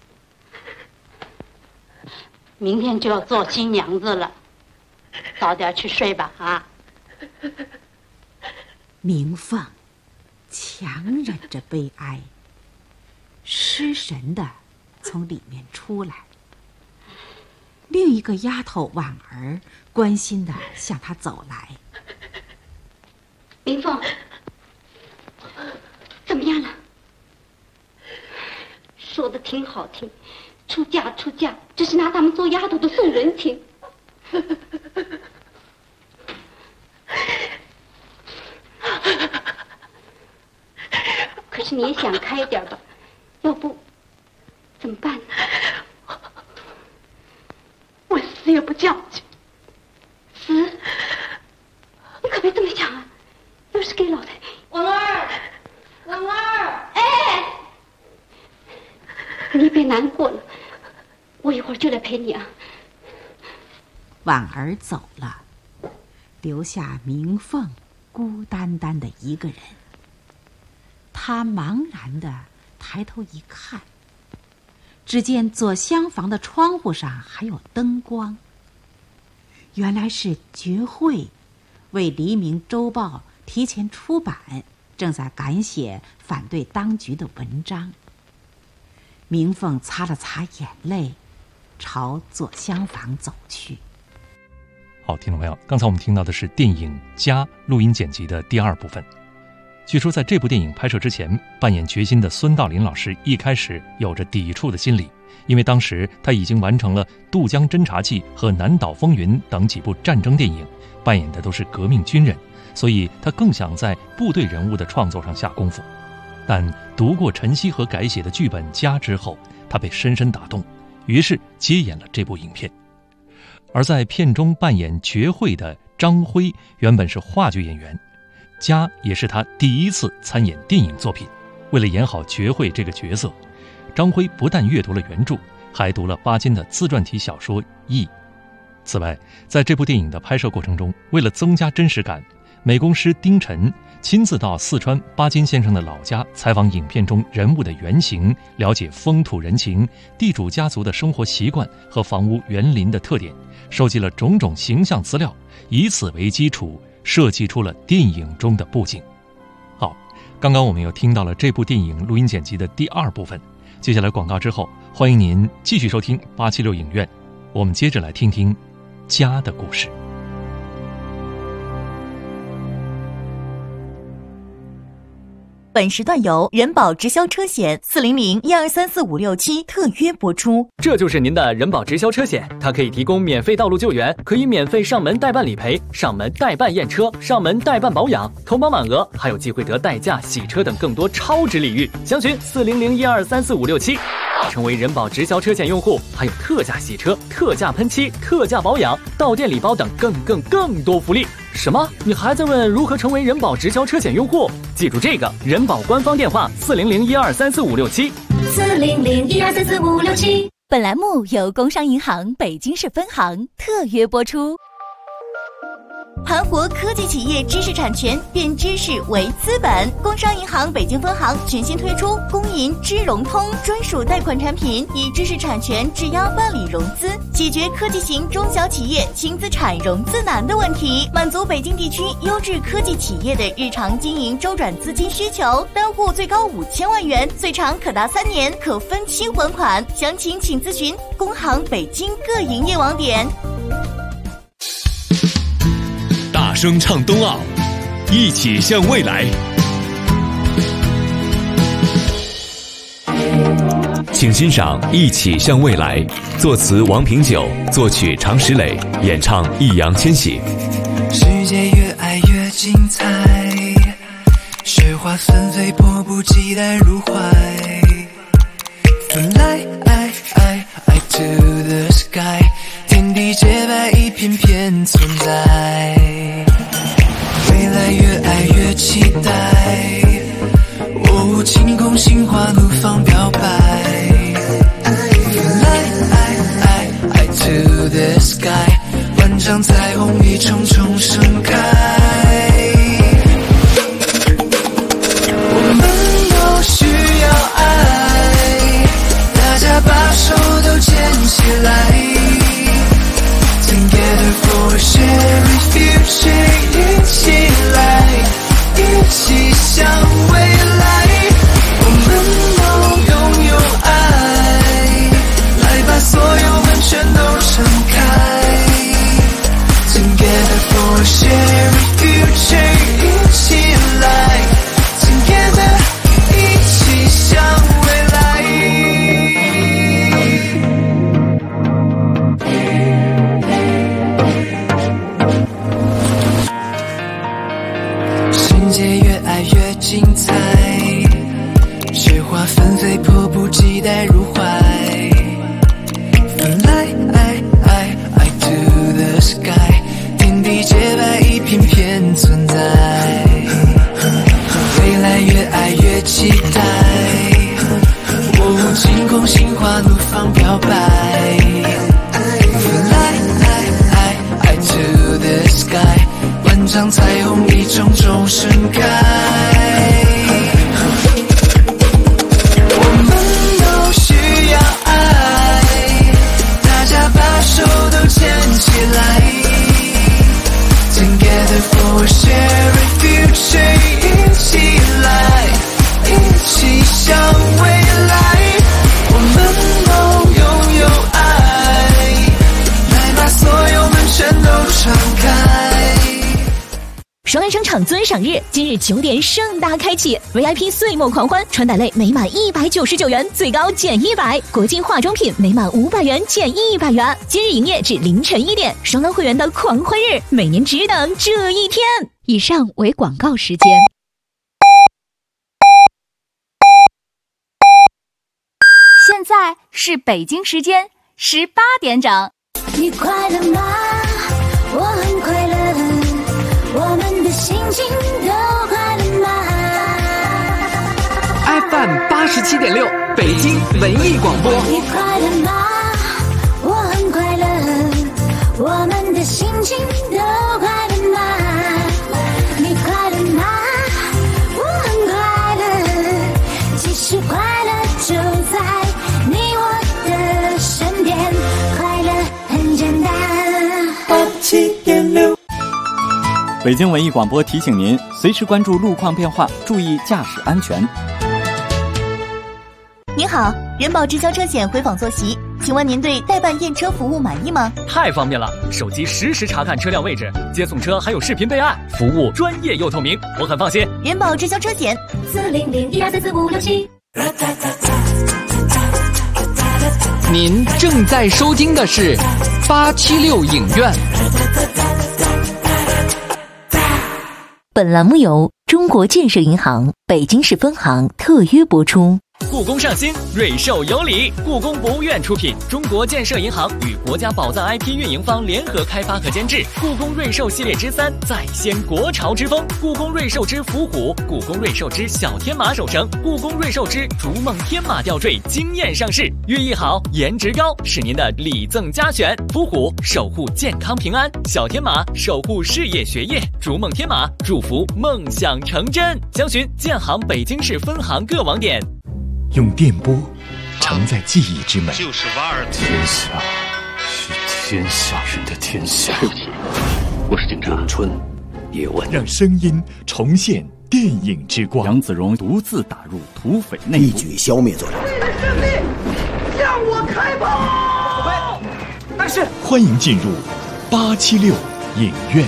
明天就要做新娘子了，早点去睡吧，啊！ 明凤强忍着悲哀，失神的从里面出来。另一个丫头婉儿关心地向她走来。 明凤，怎么样了？说的挺好听，出嫁出嫁，这是拿咱们做丫头的送人情。可是你也想开点吧，要不怎么办呢？我死也不嫁去。死？你可别这么想啊！要是给老太……婉儿，婉儿，哎，你别难过了，我一会儿就来陪你啊。 婉儿走了，留下明凤孤单单的一个人。她茫然地抬头一看，只见左厢房的窗户上还有灯光。原来是觉会为《黎明周报》提前出版，正在赶写反对当局的文章。明凤擦了擦眼泪，朝左厢房走去。 好，听众朋友，刚才我们听到的是电影《家》录音剪辑的第2部分。据说在这部电影拍摄之前，扮演决心的孙道临老师一开始有着抵触的心理，因为当时他已经完成了《渡江侦察记》和《南岛风云》等几部战争电影，扮演的都是革命军人，所以他更想在部队人物的创作上下功夫。但读过陈希和改写的剧本《家》之后，他被深深打动，于是接演了这部影片。而在片中扮演觉会的张辉原本是话剧演员，家也是他第一次参演电影作品。为了演好觉会这个角色，张辉不但阅读了原著，还读了巴金的自传体小说《忆》。此外，在这部电影的拍摄过程中，为了增加真实感，美工师丁晨亲自到四川巴金先生的老家采访影片中人物的原型，了解风土人情、地主家族的生活习惯和房屋园林的特点，收集了种种形象资料，以此为基础设计出了电影中的布景。好，刚刚我们又听到了这部电影录音剪辑的第2部分。接下来广告之后，欢迎您继续收听876影院，我们接着来听听家的故事。 本时段由人保直销车险400-1234567特约播出。 这就是您的人保直销车险，它可以提供免费道路救援，可以免费上门代办理赔、上门代办验车、上门代办保养，投保满额还有机会得代驾、洗车等更多超值礼遇。详询400-1234567，成为人保直销车险用户，还有特价洗车、特价喷漆、特价保养、到店礼包等更多福利。什么？你还在问如何成为人保直销车险用户？记住这个人保官方电话400-1234567。 400-1234567。本栏目由工商银行北京市分行特约播出。盘活科技企业知识产权，变知识为资本。工商银行北京分行全新推出工银知融通专属贷款产品，以知识产权质押办理融资，解决科技型中小企业轻资产融资难的问题，满足北京地区优质科技企业的日常经营周转资金需求。单户最高5000万元，最长可达3年，可分期还款。详情请咨询工行北京各营业网点。 大声唱冬奥，一起向未来。请欣赏《一起向未来》，作词王平久，作曲常石磊，演唱易烊千玺。 世界越爱越精彩，雪花纷飞，迫不及待入怀。Fly to the sky， 天地洁白，一片片存在。未来越爱越期待，哦，晴空心花怒放表白。Fly to the sky， 万丈彩虹一重重盛开。我们都需要爱，大家把手都牵起来。Together for a shared future， 一起来，一起向未来。我们都拥有爱，来把所有门全都敞开。Together for a shared future， 一起来 ，Together， 一起向未来。世界越爱越精彩，雪花纷飞，迫不及待入怀。Fly to the sky， 天地洁白，一片片存在。未来越爱越期待，哦，晴空心花怒放表白。Fly to the sky， 万丈彩虹一重重盛开。我们都需要爱，大家把手都牵起来。Together for a shared future， 一起来，一起向未来。我们都拥有爱，来把所有门全都敞开。 双安商场尊赏日今日9点盛大开启 ，VIP 岁末狂欢，穿戴类每满199元最高减100，国际化妆品每满500元减100元。今日营业至凌晨1点，双安会员的狂欢日，每年只等这一天。 以上为广告时间。 现在是北京时间18点整。 你快乐吗？我很快乐，我们的心情都快乐吗 ？FM 87.6，北京文艺广播。 你快乐吗？我很快乐，我们的心情都快乐吗？你快乐吗？我很快乐，其实快乐就在你我的身边，快乐很简单。87.6。 北京文艺广播提醒您，随时关注路况变化，注意驾驶安全。 您好，人保直销车险回访坐席请问您对代办验车服务满意吗？ 太方便了，手机实时查看车辆位置，接送车还有视频备案，服务专业又透明，我很放心。 人保直销车险40012344567。 您正在收听的是876影院。 本栏目由中国建设银行北京市分行特约播出。 故宫上新，瑞兽有礼。故宫博物院出品，中国建设银行与国家宝藏 IP 运营方联合开发和监制。故宫瑞兽系列之3再掀国潮之风，故宫瑞兽之伏虎，故宫瑞兽之小天马守城，故宫瑞兽之逐梦天马吊坠惊艳上市。寓意好，颜值高，是您的礼赠佳选。伏虎守护健康平安，小天马守护事业学业，逐梦天马祝福梦想成真。详询建行北京市分行各网点。 用电波承载记忆之美。 就是瓦尔。 天下是天下人的天下。 对不起，我是警察。 咏春，叶问， 让声音重现电影之光。 杨子荣独自打入土匪内部， 一举消灭作者。 为了胜利，向我开炮！ 但是， 欢迎进入876影院。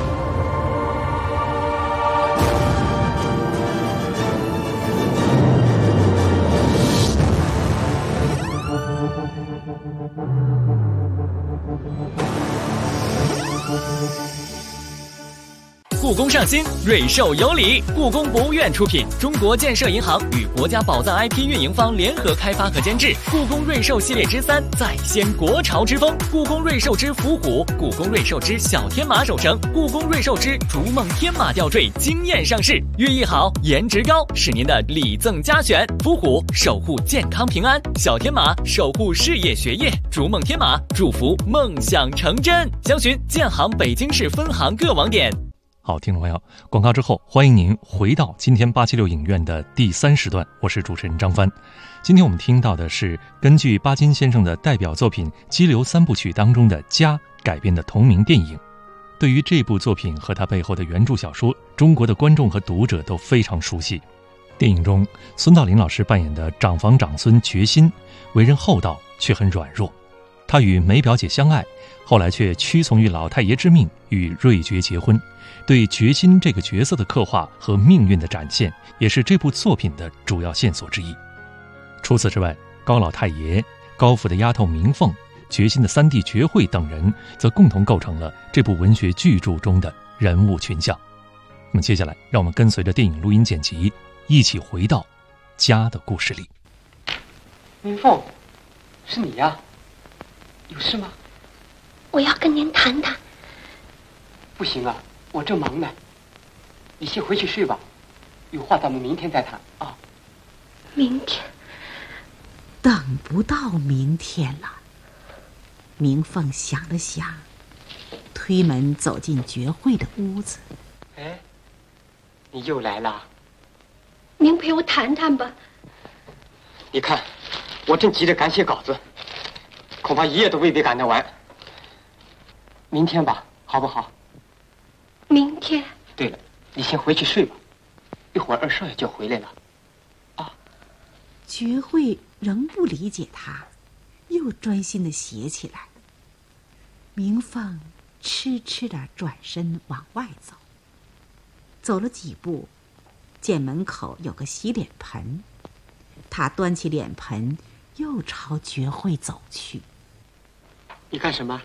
故宫上新，瑞兽有礼。故宫博物院出品，中国建设银行与国家宝藏 IP 运营方联合开发和监制。故宫瑞兽系列之3再掀国潮之风，故宫瑞兽之伏虎，故宫瑞兽之小天马守城，故宫瑞兽之逐梦天马吊坠惊艳上市。寓意好，颜值高，是您的礼赠佳选。伏虎守护健康平安，小天马守护事业学业，逐梦天马祝福梦想成真。详询建行北京市分行各网点。 好，听众朋友，广告之后，欢迎您回到今天876影院的第3时段，我是主持人张帆。今天我们听到的是根据巴金先生的代表作品《激流3部曲》当中的《家》改编的同名电影。对于这部作品和它背后的原著小说，中国的观众和读者都非常熟悉。电影中，孙道临老师扮演的长房长孙觉心，为人厚道却很软弱。他与梅表姐相爱，后来却屈从于老太爷之命，与瑞觉结婚。对觉心这个角色的刻画和命运的展现，也是这部作品的主要线索之一。除此之外，高老太爷、高府的丫头明凤、觉心的3弟觉慧等人，则共同构成了这部文学巨著中的人物群像。那么接下来，让我们跟随着电影录音剪辑，一起回到家的故事里。 明凤，是你呀？有事吗？ 我要跟您谈谈。 不行啊，我正忙呢。你先回去睡吧，有话咱们明天再谈啊。 明天？ 等不到明天了。明凤想了想，推门走进觉慧的屋子。 哎，你又来了。 您陪我谈谈吧。 你看，我正急着赶写稿子，恐怕一夜都未必赶得完。明天吧，好不好？ 明天。 对了，你先回去睡吧，一会儿二少爷就回来了。啊。 觉慧仍不理解他，又专心地写起来。明凤痴痴地转身往外走，走了几步，见门口有个洗脸盆，他端起脸盆，又朝觉慧走去。 你干什么？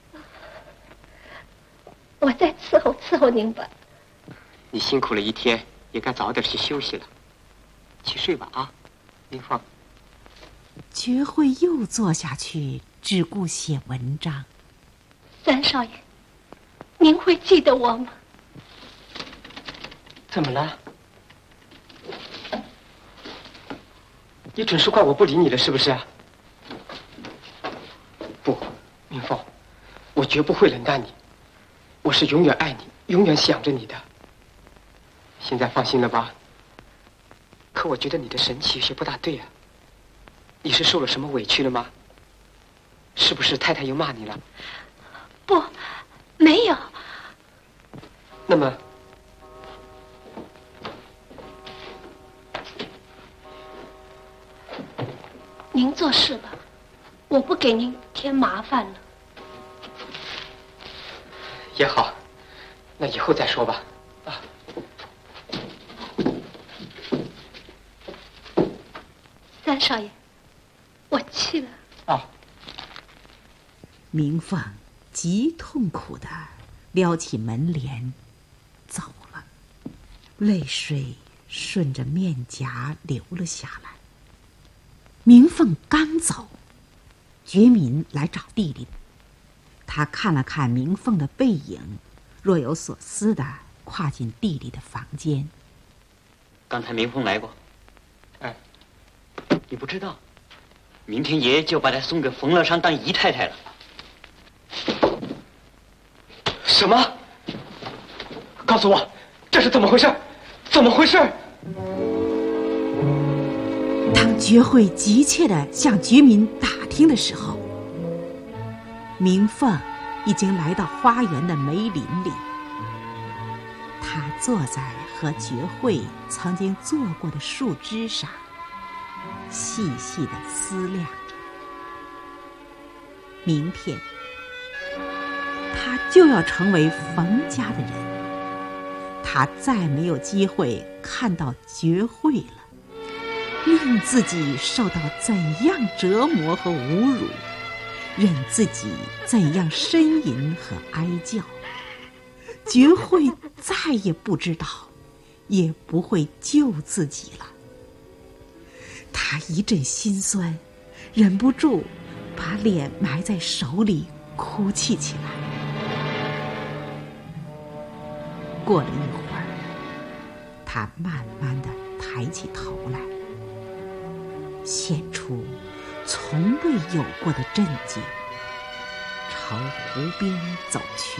我再伺候您吧。 你辛苦了一天，也该早点去休息了。去睡吧啊，明凤。 觉慧又坐下去，只顾写文章。 三少爷，您会记得我吗？ 怎么了？你准是怪我不理你了，是不是？不，明凤，我绝不会冷淡你。我是永远爱你，永远想着你的。现在放心了吧？可我觉得你的神气有些不大对啊。你是受了什么委屈了吗？是不是太太又骂你了？ 不，没有。 那么， 您做事吧。 我不给您添麻烦了。 也好，那以后再说吧。啊。 三少爷，我去了。 啊。 明凤极痛苦地撩起门帘，走了，泪水顺着面颊流了下来。明凤刚走，觉民来找弟弟。他看了看明凤的背影，若有所思地跨进弟弟的房间。 刚才明凤来过。你不知道，明天爷爷就把她送给冯乐山当姨太太了。 什么？告诉我，这是怎么回事？怎么回事？ 当觉慧急切地向觉民打听的时候，明凤已经来到花园的梅林里。她坐在和觉慧曾经坐过的树枝上，细细地思量。明天他就要成为冯家的人，他再没有机会看到觉慧了，令自己受到怎样折磨和侮辱，任自己怎样呻吟和哀叫，觉慧再也不知道，也不会救自己了。他一阵心酸，忍不住把脸埋在手里哭泣起来。过了一会儿，他慢慢地抬起头来，现出从未有过的震惊，朝湖边走去。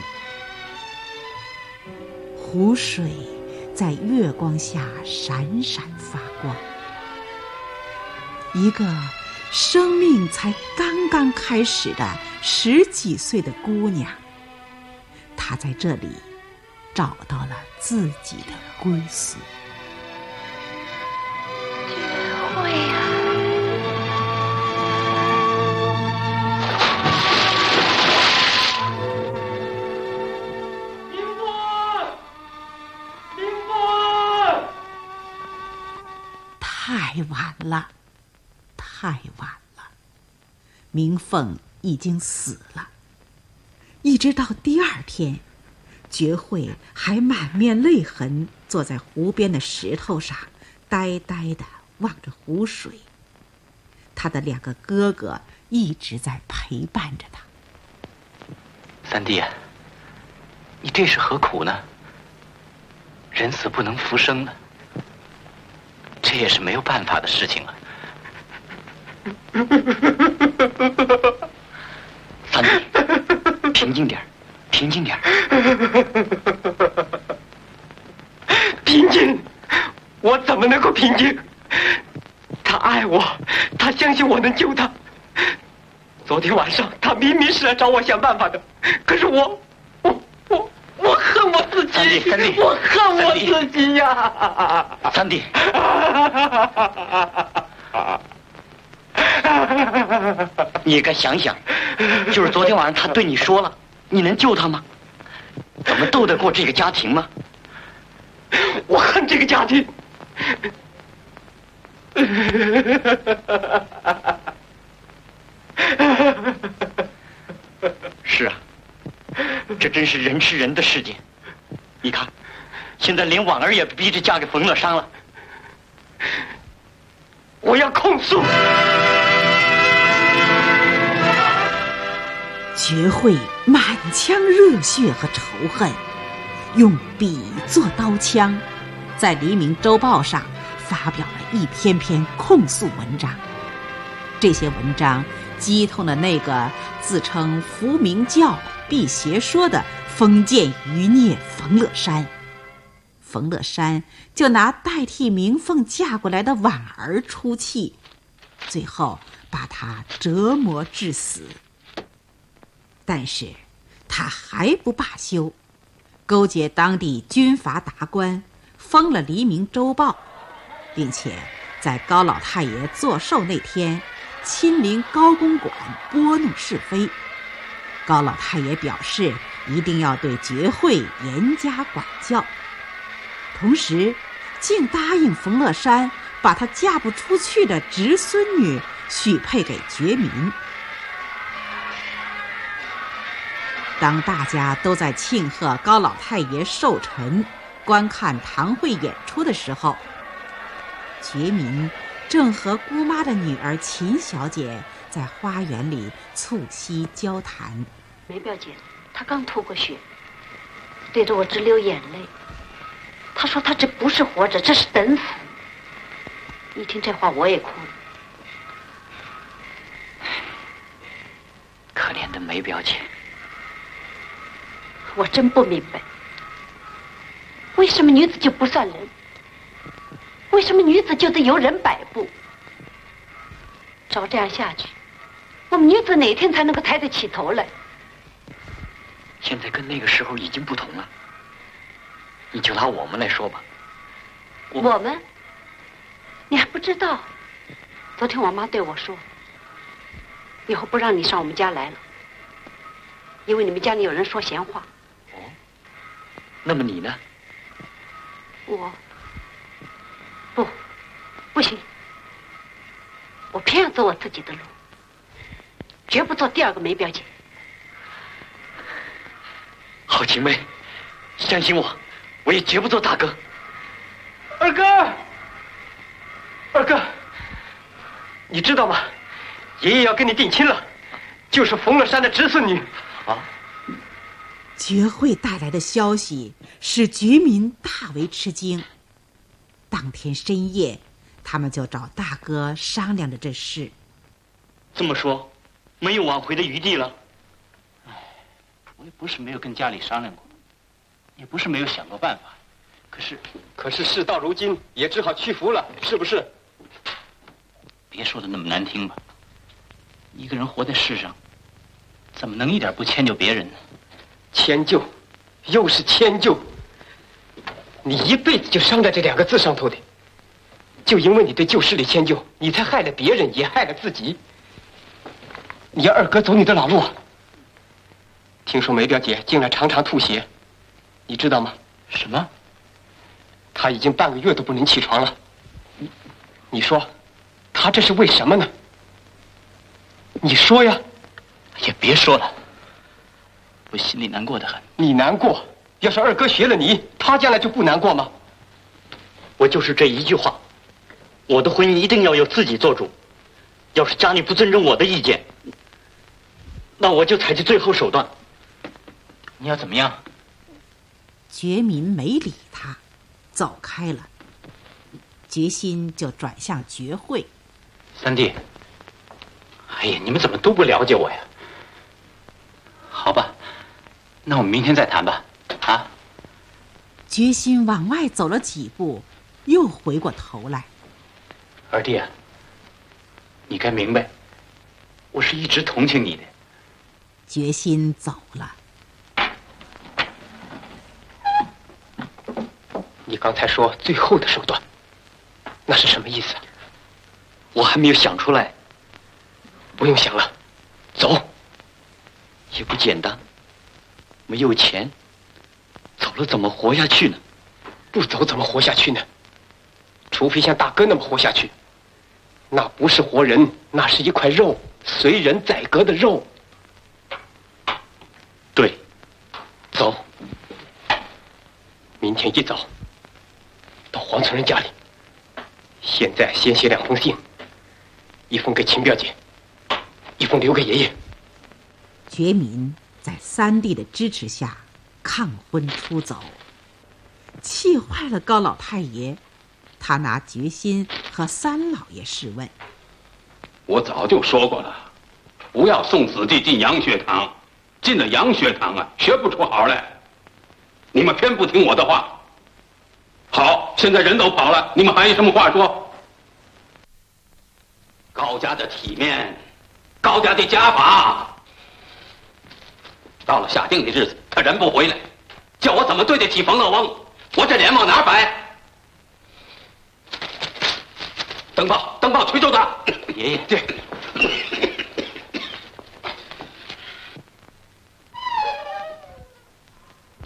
湖水在月光下闪闪发光。一个生命才刚刚开始的10几岁的姑娘，她在这里找到了自己的归宿。 觉慧啊， 明凤，明凤！ 太晚了，太晚了，明凤已经死了。一直到第二天，觉慧还满面泪痕，坐在湖边的石头上，呆呆地望着湖水。他的2个哥哥一直在陪伴着他。 三弟，你这是何苦呢？人死不能复生呢，这也是没有办法的事情啊。 三弟，平静点，平静点。 平静？我怎么能够平静？他爱我，他相信我能救他。昨天晚上他明明是来找我想办法的，可是我恨我自己。三弟，我恨我自己呀！ 三弟。你该想想，就是昨天晚上他对你说了，你能救他吗？怎么斗得过这个家庭吗？ 我恨这个家庭。 是啊，这真是人吃人的世界。你看，现在连婉儿也逼着嫁给冯乐山了。 我要控诉。 觉慧满腔热血和仇恨，用笔作刀枪，在《黎明周报》上发表了一篇篇控诉文章。这些文章击痛了那个自称扶明教、避邪说的封建余孽冯乐山。冯乐山就拿代替明凤嫁过来的婉儿出气，最后把她折磨致死。但是他还不罢休，勾结当地军阀达官，封了《黎明周报》，并且在高老太爷做寿那天亲临高公馆拨弄是非。高老太爷表示一定要对觉慧严加管教，同时竟答应冯乐山把她嫁不出去的侄孙女许配给觉民。当大家都在庆贺高老太爷寿辰、观看堂会演出的时候，觉民正和姑妈的女儿秦小姐在花园里促膝交谈。 梅表姐，她刚吐过血，对着我直流眼泪。她说她这不是活着，这是等死。一听这话，我也哭了。 可怜的梅表姐， 我真不明白，为什么女子就不算人？为什么女子就得由人摆布？照这样下去，我们女子哪天才能够抬得起头来？ 现在跟那个时候已经不同了。你就拿我们来说吧。 我们？你还不知道？昨天我妈对我说，以后不让你上我们家来了，因为你们家里有人说闲话。 哦，那么你呢？ 我不行，我偏要走我自己的路，绝不做第二个梅表姐。 好晴梅，相信我，我也绝不做大哥。 二哥，二哥，你知道吗？爷爷要跟你定亲了，就是冯乐山的侄孙女。 啊！ 觉慧带来的消息使觉民大为吃惊。当天深夜，他们就找大哥商量着这事。 这么说，没有挽回的余地了。 我也不是没有跟家里商量过，也不是没有想过办法， 可是事到如今，也只好屈服了，是不是？ 别说的那么难听吧。一个人活在世上，怎么能一点不迁就别人呢？ 迁就，又是迁就。你一辈子就伤在这2个字上头的。就因为你对旧事的迁就，你才害了别人，也害了自己。你要二哥走你的老路啊！听说梅表姐近来常常吐血，你知道吗？ 什么？ 她已经半个月都不能起床了。你说，她这是为什么呢？你说呀！ 也别说了，我心里难过得很。 你难过？要是二哥学了你，他将来就不难过吗？ 我就是这一句话，我的婚姻一定要由自己做主。要是家里不尊重我的意见，那我就采取最后手段。 你要怎么样？ 觉民没理他，走开了。决心就转向觉慧。 三弟，哎呀，你们怎么都不了解我呀？好吧，那我们明天再谈吧。啊！ 决心往外走了几步，又回过头来。 二弟啊，你该明白，我是一直同情你的。 决心走了。 你刚才说最后的手段，那是什么意思？ 我还没有想出来。 不用想了，走。 也不简单，没有钱，走了怎么活下去呢？ 不走怎么活下去呢？除非像大哥那么活下去，那不是活人，那是一块肉，随人宰割的肉。 对， 走。明天一早到黄村人家里，现在先写2封信，一封给秦表姐，一封留给爷爷。 觉民在三弟的支持下抗婚出走，气坏了高老太爷。他拿决心和三老爷试问： 我早就说过了，不要送子弟进洋学堂，进了洋学堂啊，学不出好来。你们偏不听我的话。好，现在人都跑了，你们还有什么话说？高家的体面，高家的家法，到了下定的日子，他人不回来，叫我怎么对得起冯乐翁？我这脸往哪摆？登报，催奏他！ 爷爷， 对，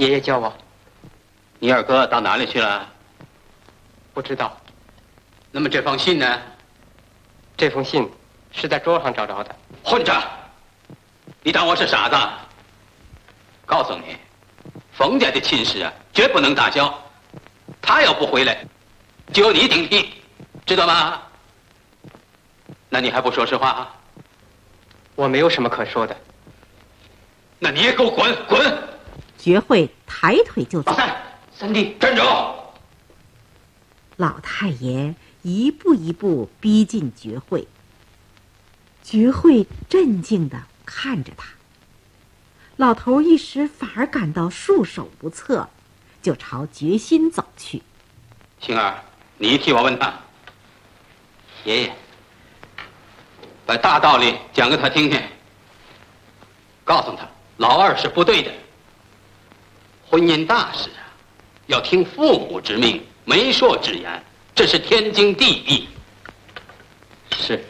爷爷叫我。 你二哥到哪里去了？ 不知道。 那么这封信呢？ 这封信是在桌上找着的。 混账！你当我是傻子？告诉你，冯家的亲事啊，绝不能打消。他要不回来，就由你顶替，知道吗？那你还不说实话？ 我没有什么可说的。 那你也给我滚滚！ 觉慧抬腿就走。 三弟，站住！ 老太爷一步一步逼近觉慧，觉慧镇静地看着他。老头一时反而感到束手无策，就朝觉心走去。 星儿，你替我问他。 爷爷， 把大道理讲给他听听，告诉他老二是不对的。婚姻大事啊，要听父母之命，媒妁之言，这是天经地义。 是。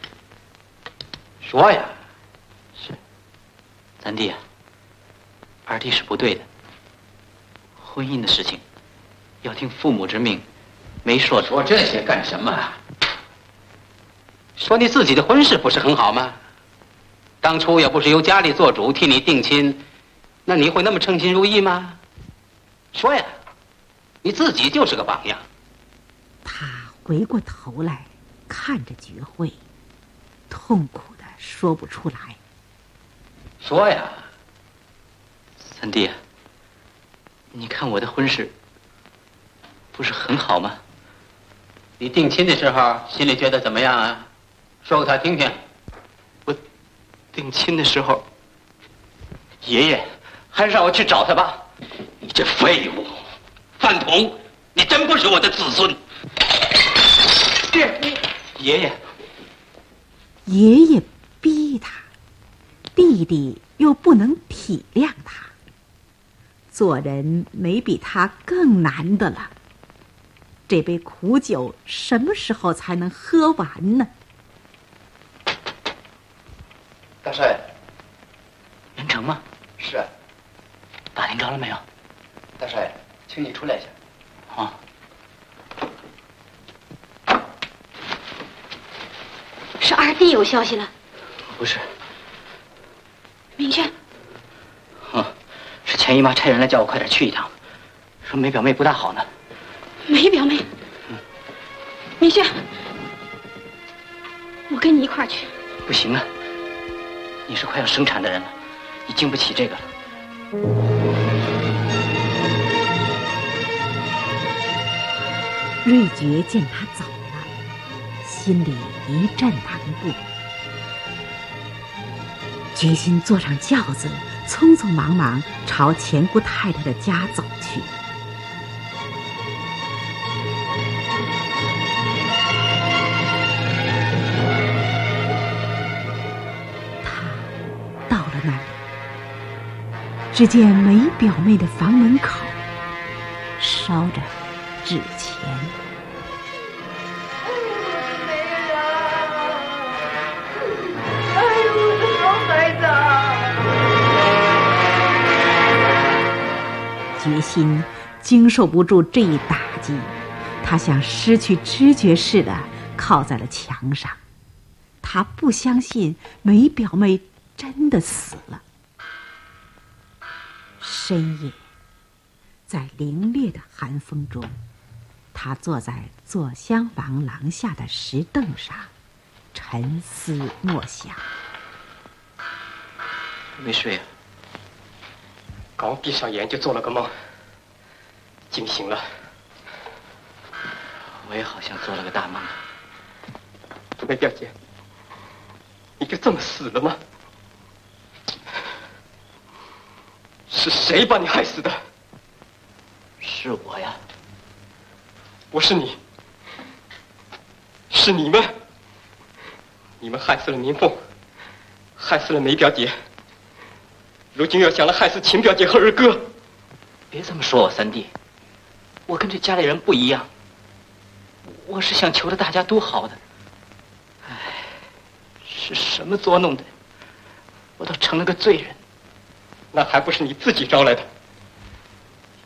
说呀。 是。三弟啊，二弟是不对的。婚姻的事情，要听父母之命，媒妁之。 说这些干什么啊？说你自己的婚事不是很好吗？当初要不是由家里做主替你定亲，那你会那么称心如意吗？说呀，你自己就是个榜样。 他回过头来看着觉慧，痛苦的说不出来。 说呀， 三弟啊，你看我的婚事不是很好吗？ 你定亲的时候心里觉得怎么样啊？说给他听听。 我定亲的时候，爷爷还是让我去找他吧。 你这废物，范同，你真不是我的子孙。 爷爷， 爷爷逼他，弟弟又不能体谅他，做人没比他更难的了。这杯苦酒什么时候才能喝完呢？ 大少爷，人成吗？ 是啊。 打听着了没有？ 大少爷，请你出来一下。 啊。 是二弟有消息了？ 不是。 明轩。 是钱姨妈差人来叫我快点去一趟，说梅表妹不大好呢。 梅表妹。明轩，我跟你一块儿去。 不行啊，你是快要生产的人了，你经不起这个了。 瑞觉见他走了，心里一阵难过，决心坐上轿子，匆匆忙忙朝钱姑太太的家走去。他到了那里，只见梅表妹的房门口烧着纸钱。决心经受不住这一打击，他像失去知觉似的靠在了墙上。他不相信梅表妹真的死了。深夜，在凛冽的寒风中，他坐在坐厢房廊下的石凳上，沉思默想。 没睡啊？ 刚闭上眼就做了个梦，惊醒了。 我也好像做了个大梦。 梅表姐，你就这么死了吗？是谁把你害死的？ 是我呀。 不是你，是你们。你们害死了明凤，害死了梅表姐，如今又想了害死秦表姐和二哥。 别这么说我三弟，我跟这家里人不一样，我是想求着大家都好的。唉，是什么作弄的，我倒成了个罪人。 那还不是你自己招来的？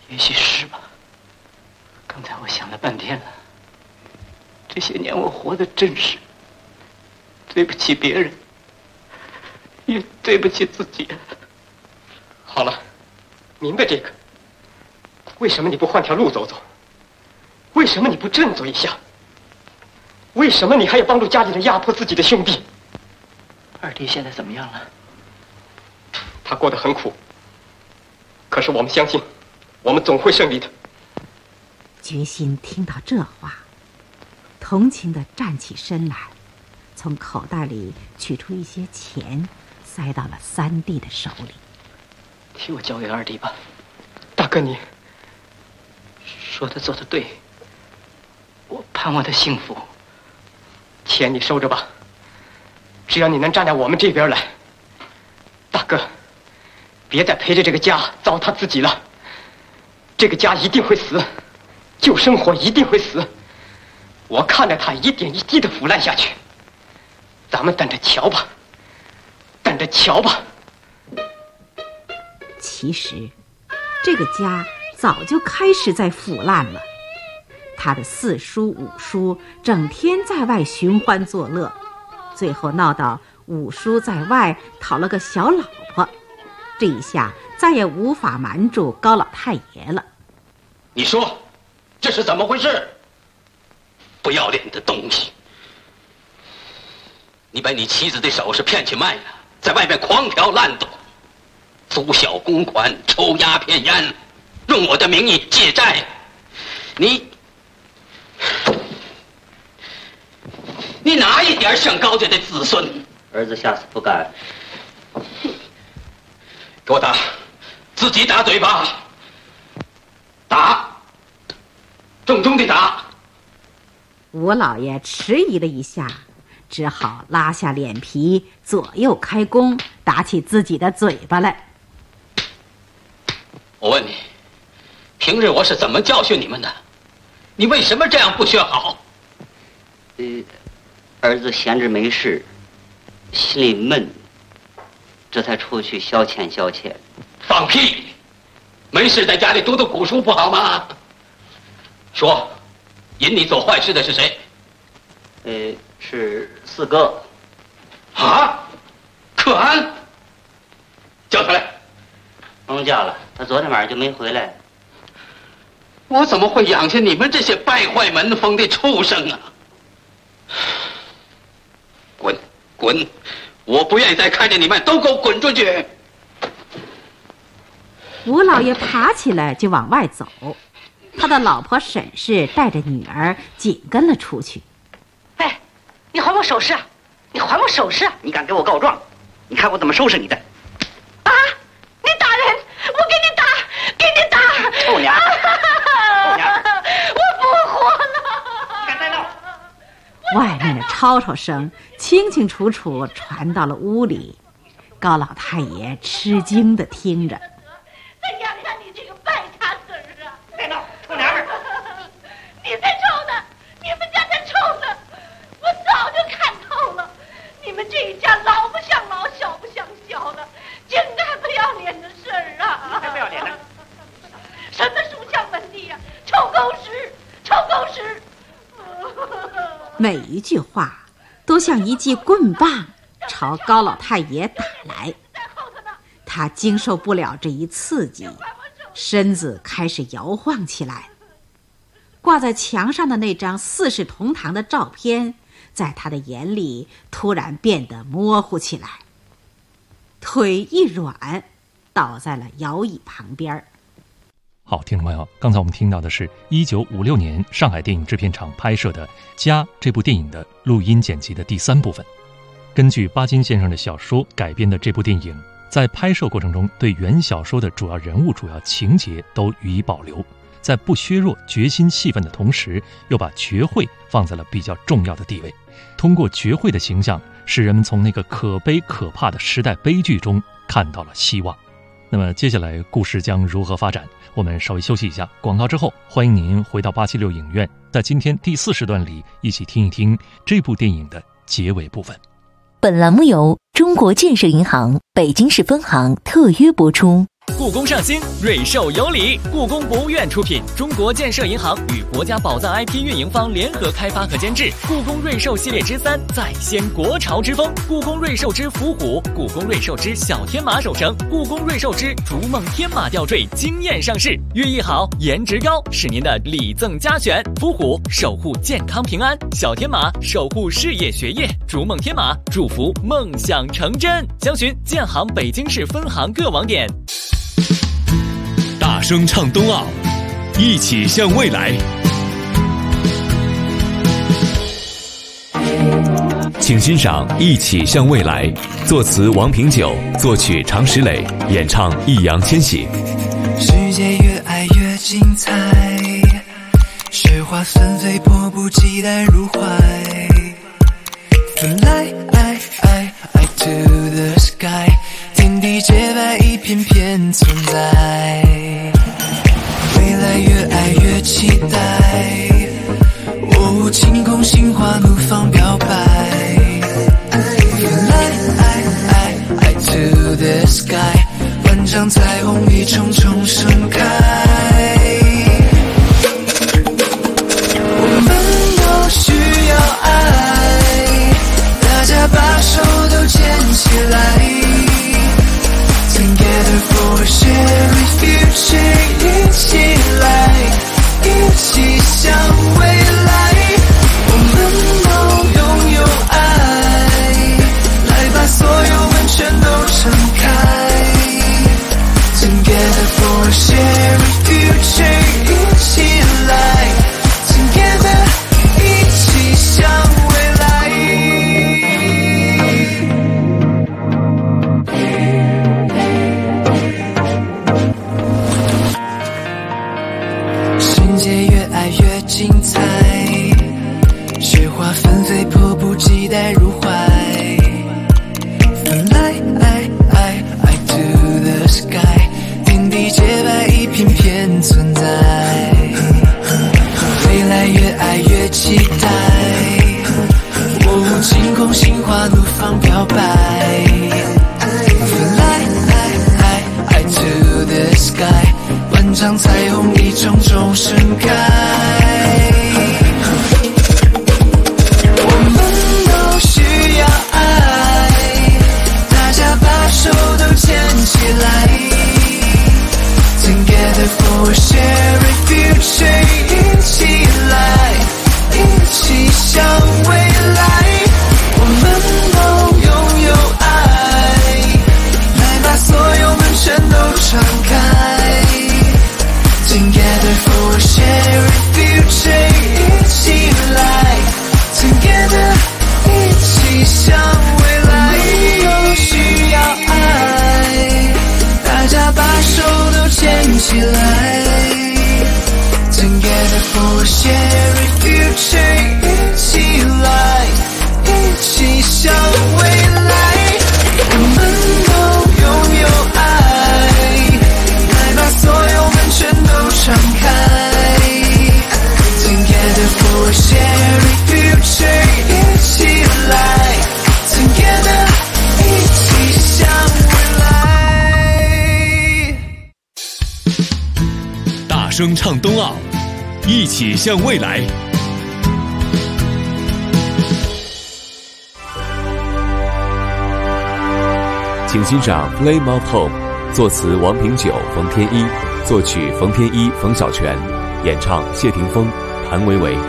也许是吧。刚才我想了半天了，这些年我活得真是对不起别人，也对不起自己。 好了，明白这个。为什么你不换条路走走？为什么你不振作一下？为什么你还要帮助家里人压迫自己的兄弟？ 二弟现在怎么样了？ 他过得很苦，可是我们相信，我们总会胜利的。 决心听到这话，同情地站起身来，从口袋里取出一些钱，塞到了三弟的手里。 替我交给二弟吧。 大哥，你说的做的对，我盼望的幸福。 钱你收着吧，只要你能站在我们这边来。大哥，别再陪着这个家糟蹋自己了。这个家一定会死，旧生活一定会死，我看着它一点一滴的腐烂下去。咱们等着瞧吧，等着瞧吧。 其实这个家早就开始在腐烂了。他的四叔五叔整天在外寻欢作乐，最后闹到五叔在外讨了个小老婆，这一下再也无法瞒住高老太爷了。 你说这是怎么回事？不要脸的东西！你把你妻子的首饰骗去卖了，在外面狂挑滥斗，租小公款，抽鸦片烟，用我的名义借债。你哪一点像高家的子孙？ 儿子下次不敢。 给我打，自己打嘴巴，打，重重的打。 吴老爷迟疑了一下，只好拉下脸皮，左右开弓，打起自己的嘴巴来。 我问你，平日我是怎么教训你们的？你为什么这样不学好？ 儿子闲着没事，心里闷，这才出去消遣消遣。 放屁！没事在家里读读古书不好吗？说，引你做坏事的是谁？ 是四哥。 啊？可安？叫他来。 甭叫了，他昨天晚上就没回来。 我怎么会养下你们这些败坏门风的畜生啊！滚！滚！我不愿意再看见你们，都给我滚出去！ 吴老爷爬起来就往外走，他的老婆沈氏带着女儿紧跟了出去。 哎，你还我首饰啊！你还我首饰！ 你敢给我告状？你看我怎么收拾你的！ 啊！你打人！我给你打！给你打！ 臭娘！臭娘！ 我不活了！ 你敢再闹！ 外面的吵吵声清清楚楚传到了屋里，高老太爷吃惊地听着。 再养养你这个败家子儿啊！ 再闹，臭娘们儿！ 你才臭呢！你们家才臭呢！我早就看透了，你们这一家老不像老，小不像小的，净干不要脸的事儿啊！ 你才不要脸呢！ 什么书香门第呀，臭狗屎，臭狗屎！ 每一句话都像一记棍棒朝高老太爷打来，他经受不了这一刺激，身子开始摇晃起来。挂在墙上的那张四世同堂的照片在他的眼里突然变得模糊起来，腿一软，倒在了摇椅旁边。 好，听众朋友，刚才我们听到的是1956年上海电影制片厂拍摄的《家》这部电影的录音剪辑的第3部分。根据巴金先生的小说改编的这部电影，在拍摄过程中对原小说的主要人物、主要情节都予以保留，在不削弱决心戏份的同时，又把绝慧放在了比较重要的地位。通过绝慧的形象，使人们从那个可悲可怕的时代悲剧中看到了希望。那么接下来故事将如何发展？我们稍微休息一下，广告之后，欢迎您回到876影院，在今天第4时段里一起听一听这部电影的结尾部分。 本栏目由中国建设银行北京市分行特约播出。 故宫上新，瑞兽有礼。故宫博物院出品，中国建设银行与国家宝藏 IP 运营方联合开发和监制。故宫瑞兽系列之3再掀国潮之风，故宫瑞兽之伏虎，故宫瑞兽之小天马手绳，故宫瑞兽之逐梦天马吊坠惊艳上市。寓意好，颜值高，是您的礼赠佳选。伏虎守护健康平安，小天马守护事业学业，逐梦天马祝福梦想成真。详询建行北京市分行各网点。 大声唱冬奥，一起向未来。请欣赏《一起向未来》，作词王平久，作曲常石磊，演唱易烊千玺。 世界越爱越精彩，雪花纷飞，迫不及待入怀。Fly to the sky， 天地洁白，一片片存在。未来越爱越期待，哦，晴空心花怒放表白。Fly to the sky， 万丈彩虹一重重盛开。我们都需要爱，大家把手都牵起来。Together for a shared future， 一起来，一起向未来。我们都拥有爱，来把所有门全都敞开。Together for a shared future， 一起来 ，Together 一起向未来。世界越爱越精彩，雪花纷飞，迫不及待入怀。Fly to the sky， 天地洁白，一片片存在。未来越爱越期待，哦，晴空心花怒放表白。Fly to the sky， 万丈彩虹一重重盛开。我们都需要爱，大家把手都牵起来。Together for a shared future， 一起来，一起向未来。我们都拥有爱，来把所有门全都敞开。Together for a shared future， 一起来 Together 一起向未来。都需要爱，大家把手都牵起来。Together for a shared future， 一起来，一起向未来。我们都拥有爱，来把所有门全都敞开。Together for a shared future， 一起来 Together 一起向未来。 大声唱冬奥，一起向未来。请欣赏《Flame of Home》，作词王平久、冯天一，作曲冯天一、冯小泉，演唱谢霆锋、谭维维。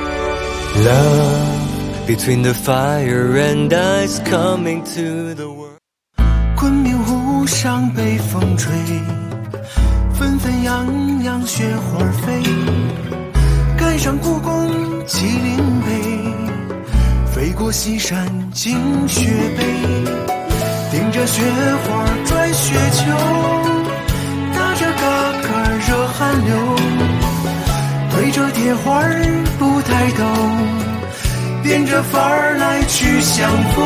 Love between the fire and ice coming to the world。昆明湖上被风吹，纷纷扬扬雪花飞。赶上故宫麒麟碑，飞过西山进雪碑。顶着雪花转雪球，打着嘎嘎热汗流，对着铁环不抬头，变着法儿来去相逢。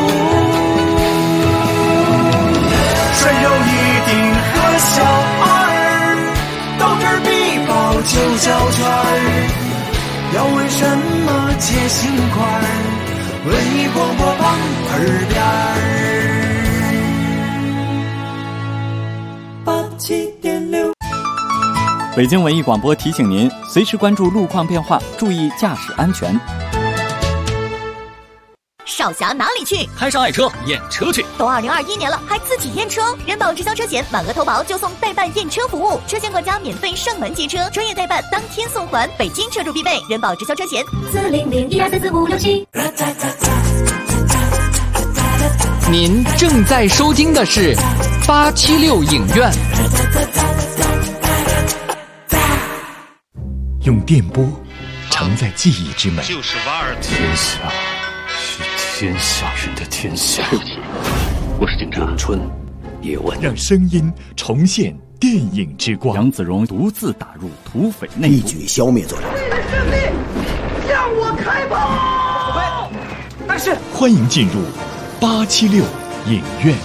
顺手一顶和小二，豆干米包就胶圈儿，要问什么接心块儿，文艺广播旁耳边儿。87.6 北京文艺广播提醒您，随时关注路况变化，注意驾驶安全。 少侠哪里去？ 开上爱车验车去。 都2021年了，还自己验车？人保直销车险满额投保就送代办验车服务，车险管家免费上门接车，专业代办当天送还。北京车主必备，人保直销车险 40012344567。 您正在收听的是876影院。 用电波承载记忆之美， 就是瓦尔天下是天下人的天下。 对不起，我是警察。 咏春，叶问， 让声音重现电影之光。 杨子荣独自打入土匪内部， 一举消灭罪人。 为了胜利，向我开炮！ 但是，欢迎进入876影院。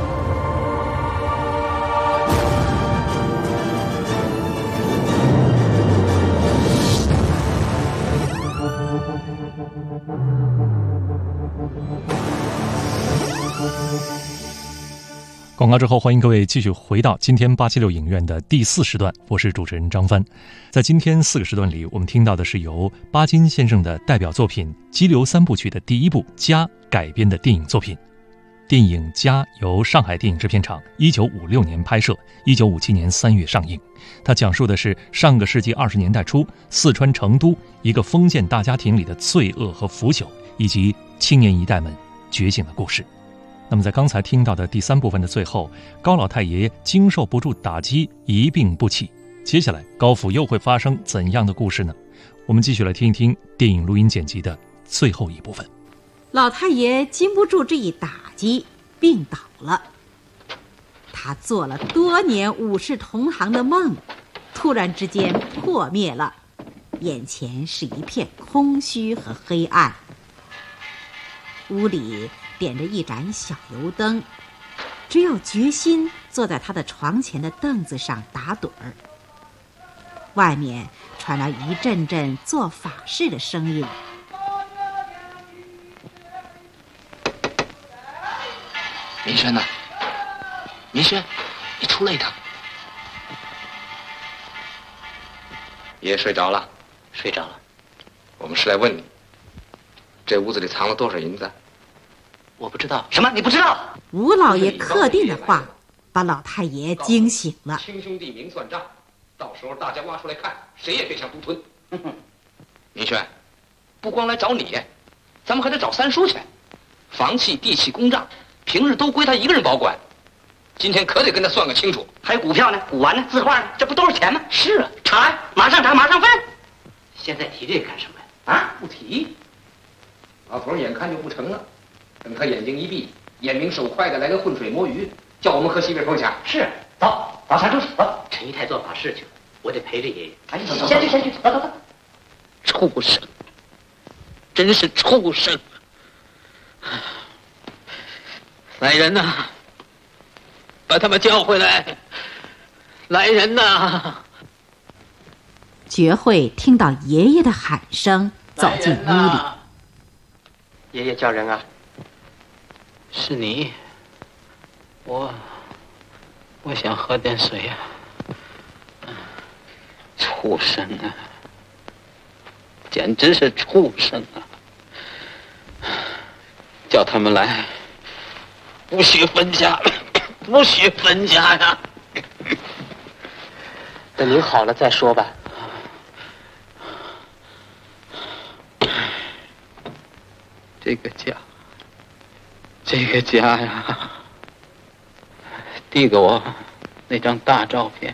广告之后，欢迎各位继续回到今天876影院的第4时段，我是主持人张帆。在今天4个时段里，我们听到的是由巴金先生的代表作品《激流3部曲》的第1部《家》改编的电影作品。电影《家》由上海电影制片厂1956年拍摄，1957年3月上映。它讲述的是上个世纪20年代初四川成都一个封建大家庭里的罪恶和腐朽，以及青年一代们觉醒的故事。那么在刚才听到的第3部分的最后，高老太爷经受不住打击，一病不起。接下来高府又会发生怎样的故事呢？我们继续来听一听电影录音剪辑的最后一部分。 老太爷经不住这一打击，病倒了。他做了多年武士同行的梦，突然之间破灭了，眼前是一片空虚和黑暗。屋里点着一盏小油灯，只有决心坐在他的床前的凳子上打盹儿。外面传来一阵阵做法事的声音。 民轩呢？民轩，你出来一趟。 爷睡着了， 睡着了。 我们是来问你，这屋子里藏了多少银子？ 我不知道。什么？你不知道？ 吴老爷客定的话把老太爷惊醒了。 亲兄弟明算账，到时候大家挖出来看，谁也别想独吞。明轩，不光来找你，咱们还得找三叔去。房契、地契、公账，平日都归他一个人保管。今天可得跟他算个清楚。 还有股票呢，古玩呢，字画呢，这不都是钱吗？ 是啊， 查呀，马上查，马上分。现在提这个干什么呀？ 啊，不提。老头眼看就不成了，等他眼睛一闭，眼明手快的来个浑水摸鱼，叫我们喝西北风茶。 是，走，找三叔去。走，陈姨太做法事去了，我得陪着爷爷。哎，走，先去，走。 畜生，真是畜生！来人呐，把他们叫回来！来人呐！ 觉慧听到爷爷的喊声，走进屋里。 爷爷叫人啊！ 是你，我想喝点水啊！畜生啊！简直是畜生啊！叫他们来，不许分家，不许分家呀！ 等您好了再说吧。 这个家呀，递给我那张大照片，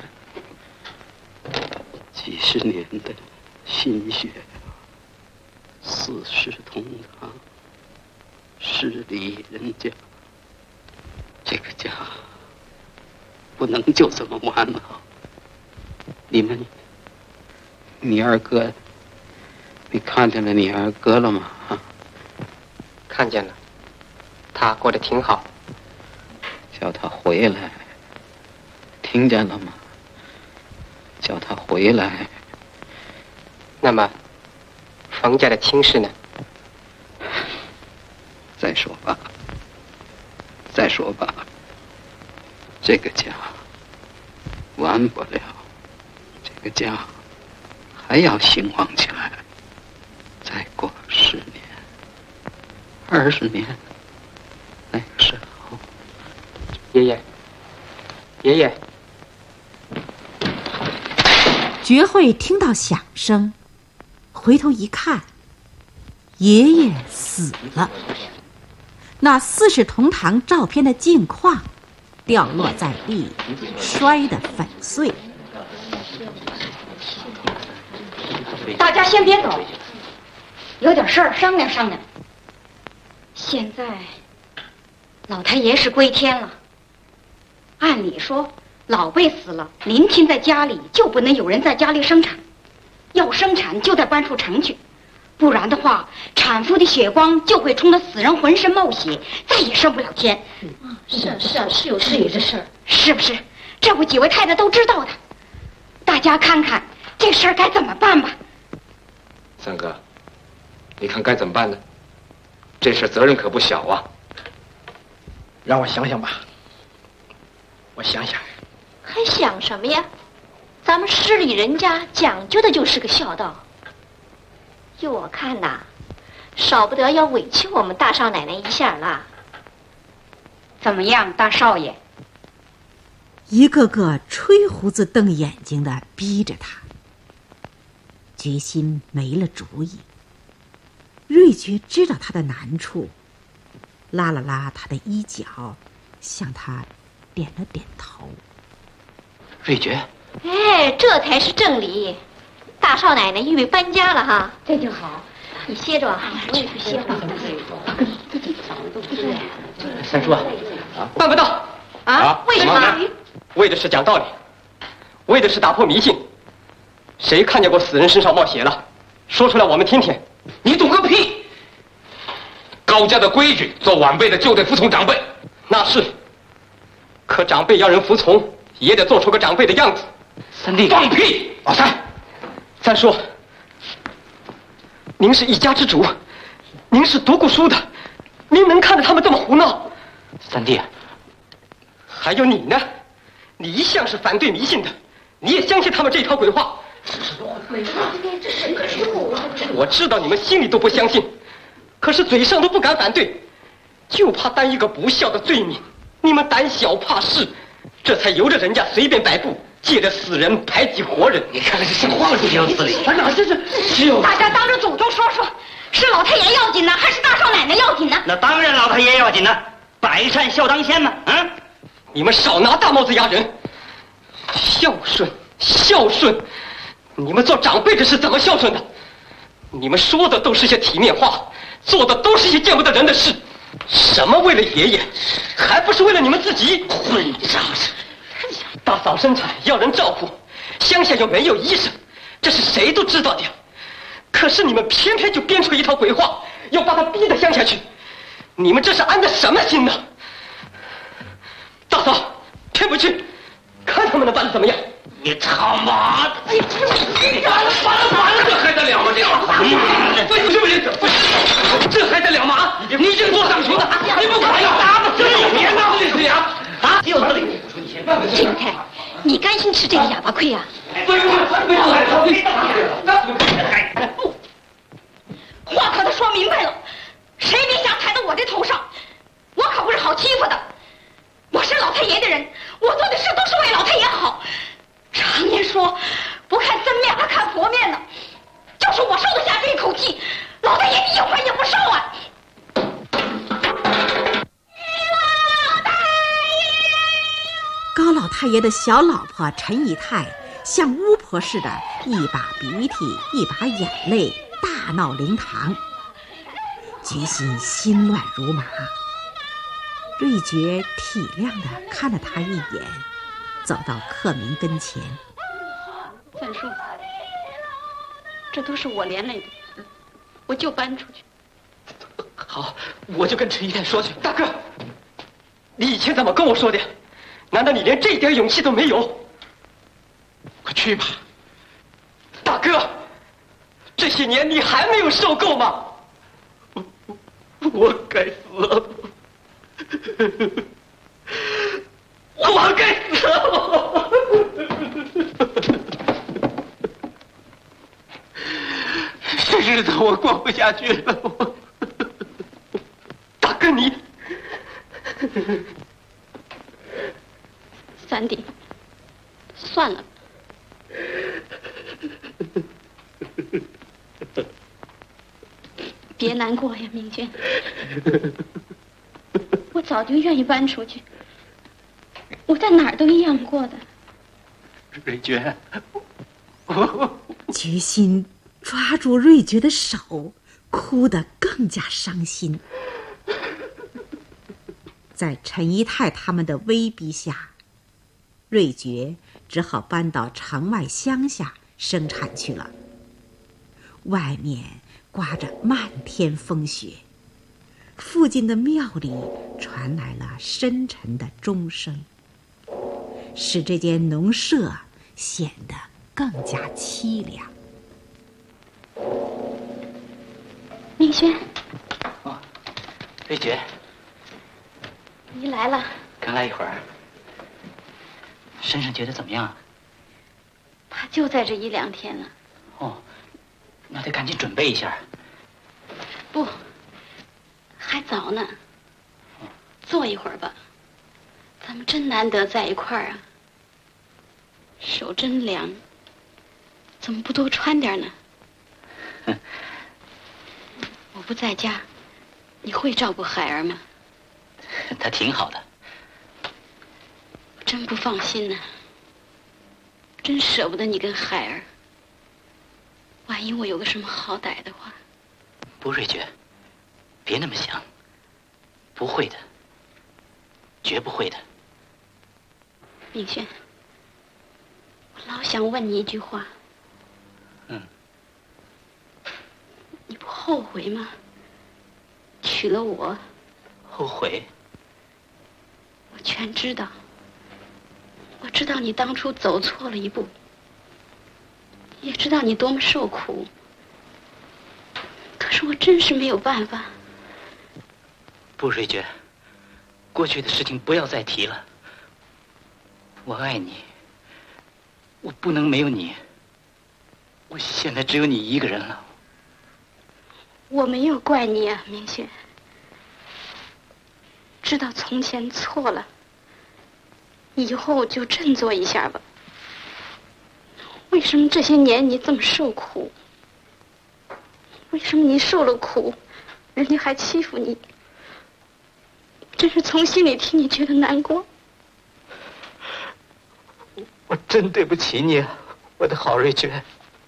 几十年的心血，四世同堂，势利人家，这个家不能就这么完了。你二哥，你看见了你二哥了吗？啊？ 看见了，他过得挺好。 叫他回来，听见了吗？叫他回来。 那么，冯家的亲事呢？ 再说吧，这个家完不了，这个这个家还要兴旺起来，再过10年、20年，那个时候， 爷爷，爷爷。 觉慧听到响声，回头一看，爷爷死了。那四世同堂照片的镜框掉落在地，摔得粉碎。 大家先别走，有点事儿商量商量。现在老太爷是归天了，按理说老辈死了，临亲在家里就不能有人在家里生产，要生产就得搬出城去，不然的话，产妇的血光就会冲得死人浑身冒血，再也上不了天。 是有这事儿， 是不是？这不几位太太都知道的，大家看看这事儿该怎么办吧。 三哥，你看该怎么办呢？这事责任可不小啊。 让我想想吧，我想想。 还想什么呀？咱们市里人家讲究的就是个孝道。就我看呐，少不得要委屈我们大少奶奶一下了。 怎么样，大少爷？ 一个个吹胡子瞪眼睛的逼着他，决心没了主意。瑞觉知道他的难处，拉了拉他的衣角，向他点了点头。 瑞觉， 哎，这才是正理。大少奶奶预备搬家了哈， 这就好。 你歇着啊，我也去歇会儿。 三叔啊，办不到啊？为什么？ 为的是讲道理，为的是打破迷信。谁看见过死人身上冒血了？说出来我们听听。 你懂个屁！高家的规矩，做晚辈的就得服从长辈。 那是，可长辈要人服从，也得做出个长辈的样子。 三弟， 放屁！ 老三，三叔，您是一家之主，您是读过书的，您能看着他们这么胡闹？ 三弟， 还有你呢，你一向是反对迷信的，你也相信他们这套鬼话。我知道你们心里都不相信，可是嘴上都不敢反对，就怕担一个不孝的罪名。你们胆小怕事，这才由着人家随便摆布，借着死人排挤活人。 你看看这像话吗？这样子里， 哪这是？ 大家当着祖宗说说，是老太爷要紧呢，还是大少奶奶要紧呢？ 那当然老太爷要紧呢，百善孝当先嘛。嗯， 你们少拿大帽子压人。孝顺，孝顺。你们做长辈的是怎么孝顺的？你们说的都是些体面话，做的都是些见不得人的事。什么为了爷爷，还不是为了你们自己？混账！大嫂生产要人照顾，乡下又没有医生，这是谁都知道的呀。可是你们偏偏就编出一套鬼话，要把他逼到乡下去。你们这是安的什么心呢？大嫂，去不去？看他们能办得怎么样？ 你他妈的！ 这还得了吗？不行，这还得了吗？你这个做上穷的，你不管要打吧？别闹这是呀！啊，就是你。 这个太，你甘心吃这个哑巴亏啊？话可都说明白了，谁别想踩到我的头上，我可不是好欺负的。我是老太爷的人，我做的事都是为老太爷好。常言说，不看僧面还看佛面呢。就是我受得下这一口气，老太爷你一会儿也不受啊！ 高老太爷的小老婆陈姨太像巫婆似的，一把鼻涕一把眼泪，大闹灵堂。决心心乱如麻。瑞觉体谅地看了他一眼，走到克明跟前。 三叔，这都是我连累的，我就搬出去。 好，我就跟陈姨太说去。大哥，你以前怎么跟我说的？难道你连这点勇气都没有？快去吧。大哥，这些年你还没有受够吗？我该死了。我该死了！ 这日子我过不下去了，大哥你， 三弟，算了。别难过呀，明娟。我早就愿意搬出去，我在哪儿都一样过的。 瑞娟， 决心抓住瑞觉的手，哭得更加伤心。在陈姨太他们的威逼下，瑞觉只好搬到城外乡下生产去了。外面刮着漫天风雪，附近的庙里传来了深沉的钟声，使这间农舍显得更加凄凉。 明轩， 瑞觉， 你来了。 刚来一会儿，身上觉得怎么样？ 他就在这1、2天了。 哦，那得赶紧准备一下。 不，还早呢。坐一会儿吧，咱们真难得在一块儿啊。手真凉，怎么不多穿点呢？我不在家，你会照顾海儿吗？ 他挺好的。 我真不放心呢，真舍不得你跟海儿。万一我有个什么好歹的话。 不，瑞觉，别那么想，不会的，绝不会的。 明轩，我老想问你一句话。你不后悔吗？娶了我。 后悔？ 我全知道。我知道你当初走错了一步，也知道你多么受苦。可是我真是没有办法。 不，瑞觉，过去的事情不要再提了。我爱你，我不能没有你。我现在只有你一个人了。 我没有怪你啊，明轩。知道从前错了，以后就振作一下吧。为什么这些年你这么受苦？为什么你受了苦，人家还欺负你？真是从心里替你觉得难过。 我真对不起你，我的好瑞觉。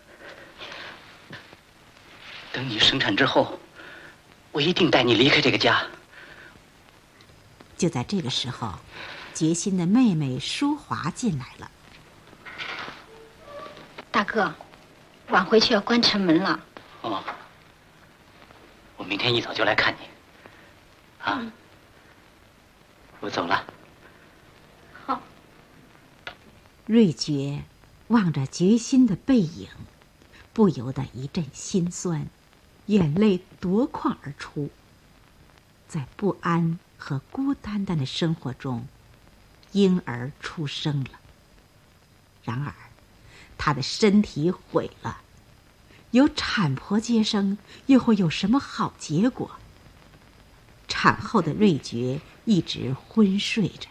等你生产之后，我一定带你离开这个家。 就在这个时候，决心的妹妹淑华进来了。 大哥，晚回去要关城门了。 哦，我明天一早就来看你。啊，我走了。 好。 瑞觉望着决心的背影，不由得一阵心酸，眼泪夺眶而出。在不安和孤单的生活中，婴儿出生了。然而，他的身体毁了，有产婆接生，又会有什么好结果？产后的瑞觉一直昏睡着。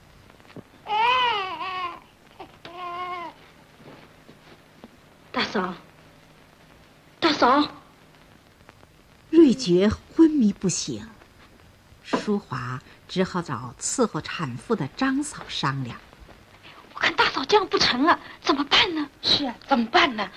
大嫂，大嫂， 瑞觉昏迷不醒。淑华只好找伺候产妇的张嫂商量。 我看大嫂这样不成了，怎么办呢？是，怎么办呢？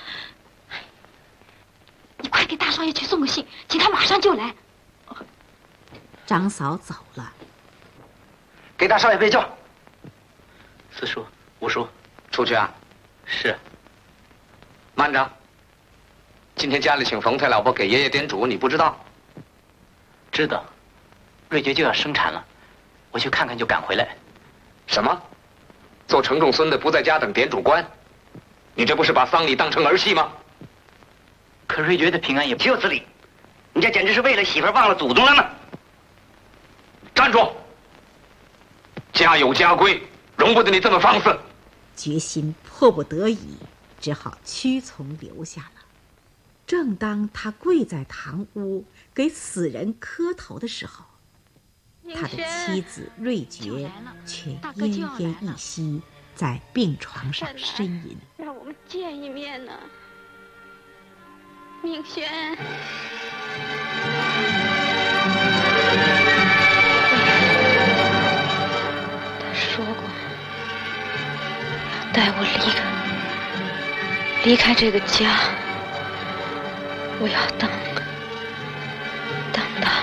你快给大少爷去送个信，请他马上就来。 张嫂走了。 给大少爷备轿。 四叔、五叔， 出去啊？ 是。 慢着，今天家里请冯太老婆给爷爷点主，你不知道？ 知道。瑞觉就要生产了，我去看看就赶回来。 什么？做承重孙的不在家等点主官？你这不是把丧礼当成儿戏吗？ 可瑞觉的平安也岂有此理！你这简直是为了媳妇忘了祖宗了吗？ 站住！家有家规，容不得你这么放肆。 决心迫不得已，只好屈从留下了。 正当他跪在堂屋给死人磕头的时候，他的妻子瑞觉却奄奄一息，在病床上呻吟。 让我们见一面呢，明轩。他说过要带我离开这个家，我要等他。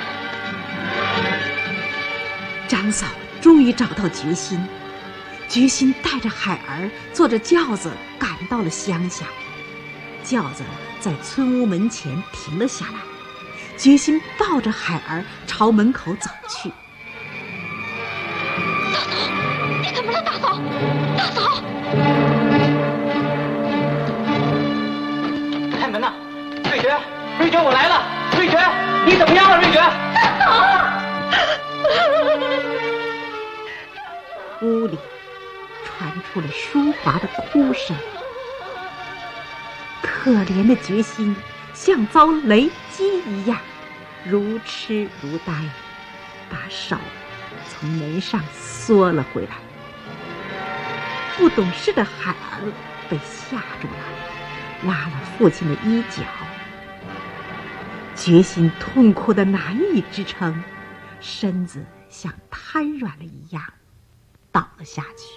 张嫂终于找到决心带着海儿坐着轿子赶到了乡下。轿子在村屋门前停了下来，决心抱着海儿朝门口走去。 大嫂，你怎么了？大嫂， 开门呐！瑞觉，我来了！瑞觉，你怎么样了？瑞觉， 大嫂！ 屋里传出了舒华的哭声。可怜的决心像遭雷击一样，如痴如呆，把手从门上缩了回来。不懂事的海儿被吓住了，拉了父亲的衣角。决心痛苦的难以支撑，身子像瘫软了一样倒了下去。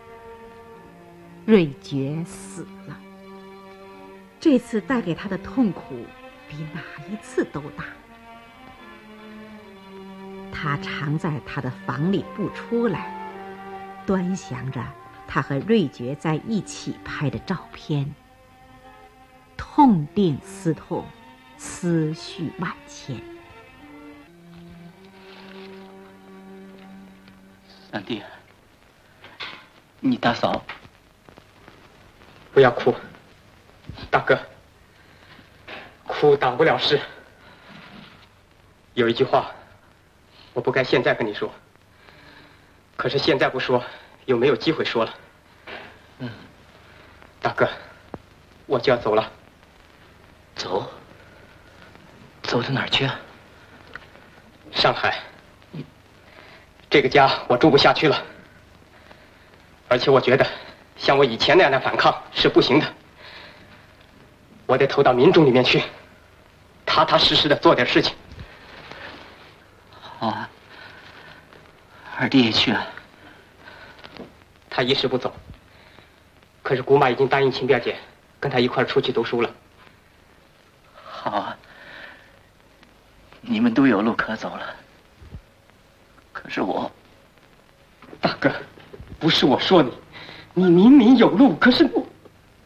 瑞觉死了，这次带给他的痛苦比哪一次都大。他常在他的房里不出来，端详着他和瑞觉在一起拍的照片，痛定思痛，思绪万千。 三弟，你大嫂， 不要哭，大哥，哭挡不了事。有一句话，我不该现在跟你说，可是现在不说，又没有机会说了。大哥，我就要走了。 走到哪儿去啊？ 上海。这个家我住不下去了，而且我觉得像我以前那样的反抗是不行的，我得投到民众里面去，踏踏实实的做点事情。 好啊，二弟也去啊。 他一时不走，可是姑妈已经答应秦辩姐跟他一块儿出去读书了。 好啊，你们都有路可走了。可是我， 大哥，不是我说你，你明明有路，可是我，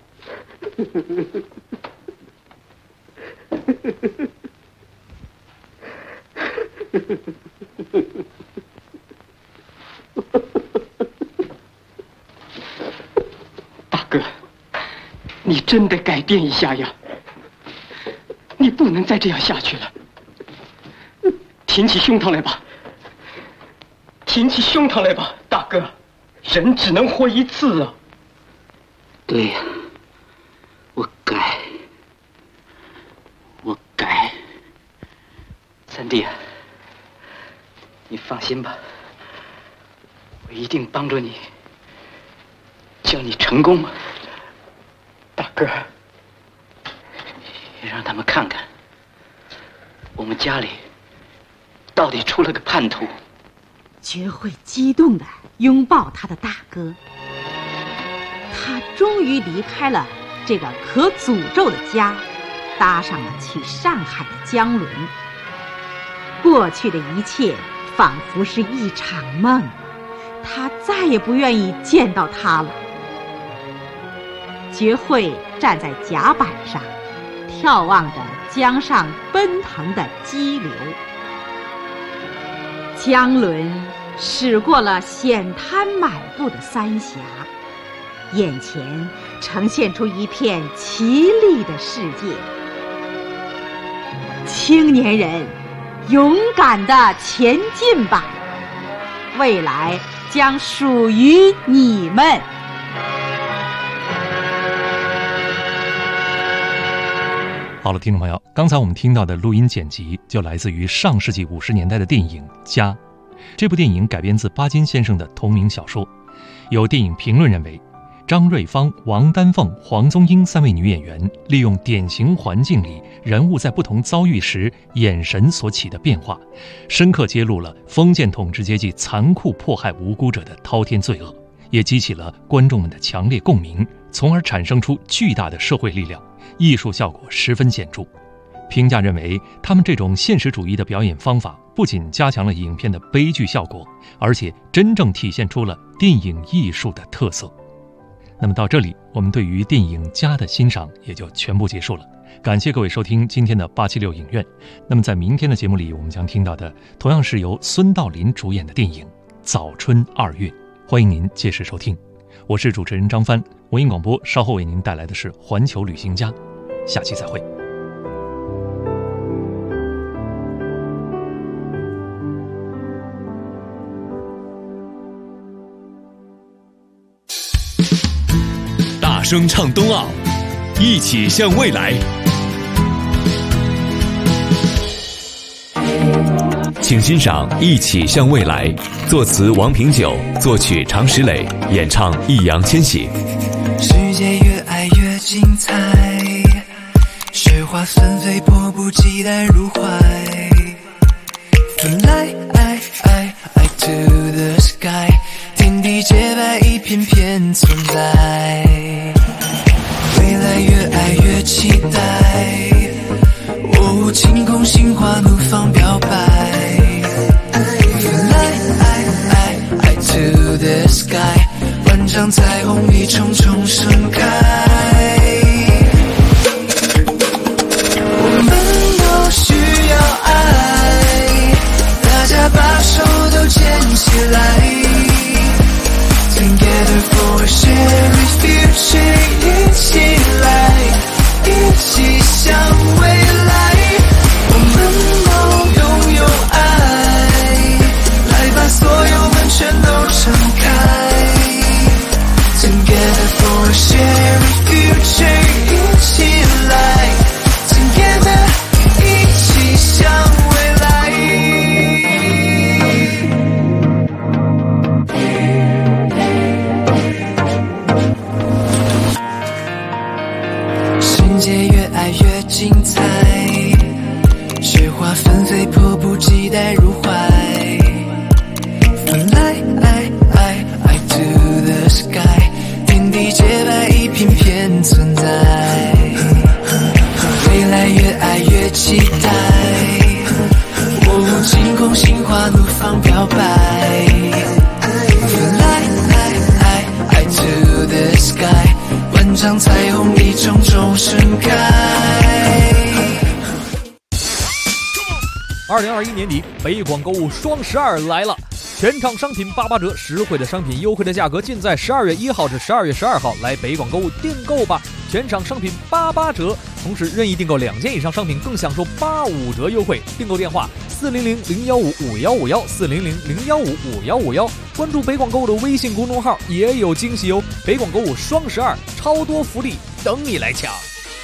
大哥，你真得改变一下呀！你不能再这样下去了，挺起胸膛来吧！挺起胸膛来吧，大哥，人只能活一次啊！ 对呀，我改。三弟，你放心吧，我一定帮助你，叫你成功。 大哥， 也让他们看看，我们家里到底出了个叛徒。 觉会激动地拥抱他的大哥，他终于离开了这个可诅咒的家，搭上了去上海的江轮。过去的一切仿佛是一场梦，他再也不愿意见到他了。觉会站在甲板上，眺望着江上奔腾的激流。江轮驶过了险滩满布的三峡，眼前呈现出一片奇丽的世界。青年人，勇敢地前进吧，未来将属于你们。 好了，听众朋友，刚才我们听到的录音剪辑就来自于上世纪50年代的电影《家》。这部电影改编自巴金先生的同名小说。有电影评论认为，张瑞芳、王丹凤、黄宗英3位女演员利用典型环境里人物在不同遭遇时眼神所起的变化，深刻揭露了封建统治阶级残酷迫害无辜者的滔天罪恶，也激起了观众们的强烈共鸣，从而产生出巨大的社会力量，艺术效果十分显著。评价认为，他们这种现实主义的表演方法不仅加强了影片的悲剧效果，而且真正体现出了电影艺术的特色。那么到这里，我们对于电影《家》的欣赏也就全部结束了。感谢各位收听今天的876影院。那么在明天的节目里，我们将听到的同样是由孙道临主演的电影《早春2月》，欢迎您届时收听。我是主持人张帆，文艺广播稍后为您带来的是《环球旅行家》，下期再会。 大声唱冬奥，一起向未来。请欣赏《一起向未来》，作词王平久，作曲常石磊，演唱易烊千玺。 世界越爱越精彩，雪花纷飞，迫不及待入怀。Fly to the sky， 天地洁白，一片片存在。未来越爱越期待，哦，晴空心花怒放表白。Fly to the sky， 万丈彩虹一重重盛开。我们都需要爱，大家把手都牵起来。Together for a shared future， 一起来，一起向未来。我们都拥有爱，来把所有门全都敞开。Together for a shared future， 一起来 ，Together， 一起向未来。世界越爱越精彩，雪花纷飞，迫不及待入怀。Fly to the sky， 天地洁白，一片片存在。未来越爱越期待，哦，晴空心花怒放表白。Fly to the sky， 万丈彩虹一重重盛开。 2021年底，北广购物双12来了。全场商品88折，实惠的商品，优惠的价格，尽在12月1号至12月12号，来北广购物订购吧！全场商品88折，同时任意订购2件以上商品更享受85折优惠。订购电话400-015-5151，400-015-5151，关注北广购物的微信公众号也有惊喜哦！北广购物双12，超多福利等你来抢。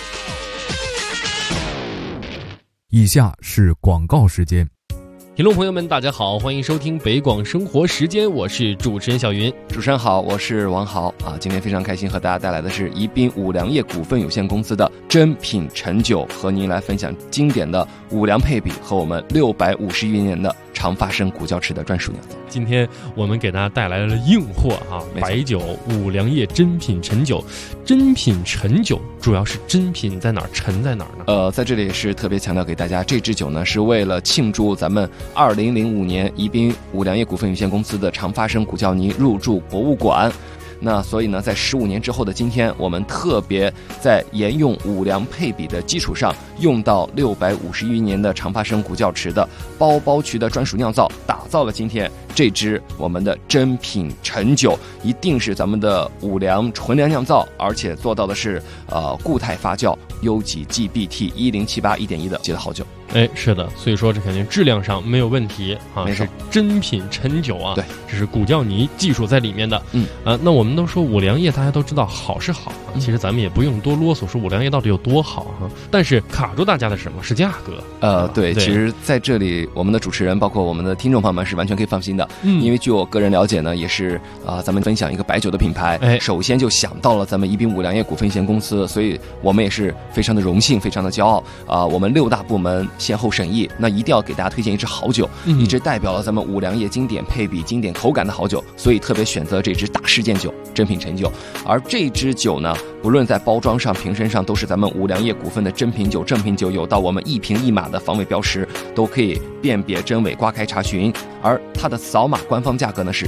以下是广告时间。 听众朋友们，大家好，欢迎收听北广生活时间，我是主持人小云。 主持人好，我是王豪啊。今天非常开心和大家带来的是宜宾五粮液股份有限公司的珍品陈酒，和您来分享经典的五粮配比和我们650余年的长发生古窖池的专属酿造。 今天我们给大家带来了硬货啊，白酒五粮液珍品陈酒。珍品陈酒主要是珍品在哪儿，陈在哪儿呢？ 在这里是特别强调给大家，这支酒呢是为了庆祝咱们2005年宜宾五粮液股份有限公司的长发生古窖泥入驻博物馆。那所以呢，在15年之后的今天，我们特别在沿用五粮配比的基础上，用到650余年的长发生古窖池的包包渠的专属酿造，打造了今天这支我们的珍品陈酒一定是咱们的五粮纯粮酿造，而且做到的是固态发酵，优级 GBT 1078 1.1的好酒。 哎，是的，所以说这肯定质量上没有问题啊，是珍品陈酒啊， 对， 这是古窖泥技术在里面的。那我们都说五粮液，大家都知道好是好啊，其实咱们也不用多啰嗦说五粮液到底有多好哈，但是卡住大家的什么是价格？ 对，其实在这里我们的主持人包括我们的听众朋友们是完全可以放心的，因为据我个人了解呢，也是咱们分享一个白酒的品牌，首先就想到了咱们宜宾五粮液股份有限公司，所以我们也是非常的荣幸，非常的骄傲我们6大部门先后审议，那一定要给大家推荐一支好酒，一支代表了咱们五粮液经典配比、经典口感的好酒，所以特别选择这支大事件酒珍品陈酒。而这支酒呢，不论在包装上、瓶身上，都是咱们五粮液股份的珍品酒。正品酒有到我们1瓶1码的防伪标识，都可以辨别真伪，刮开查询。而它的扫码官方价格呢是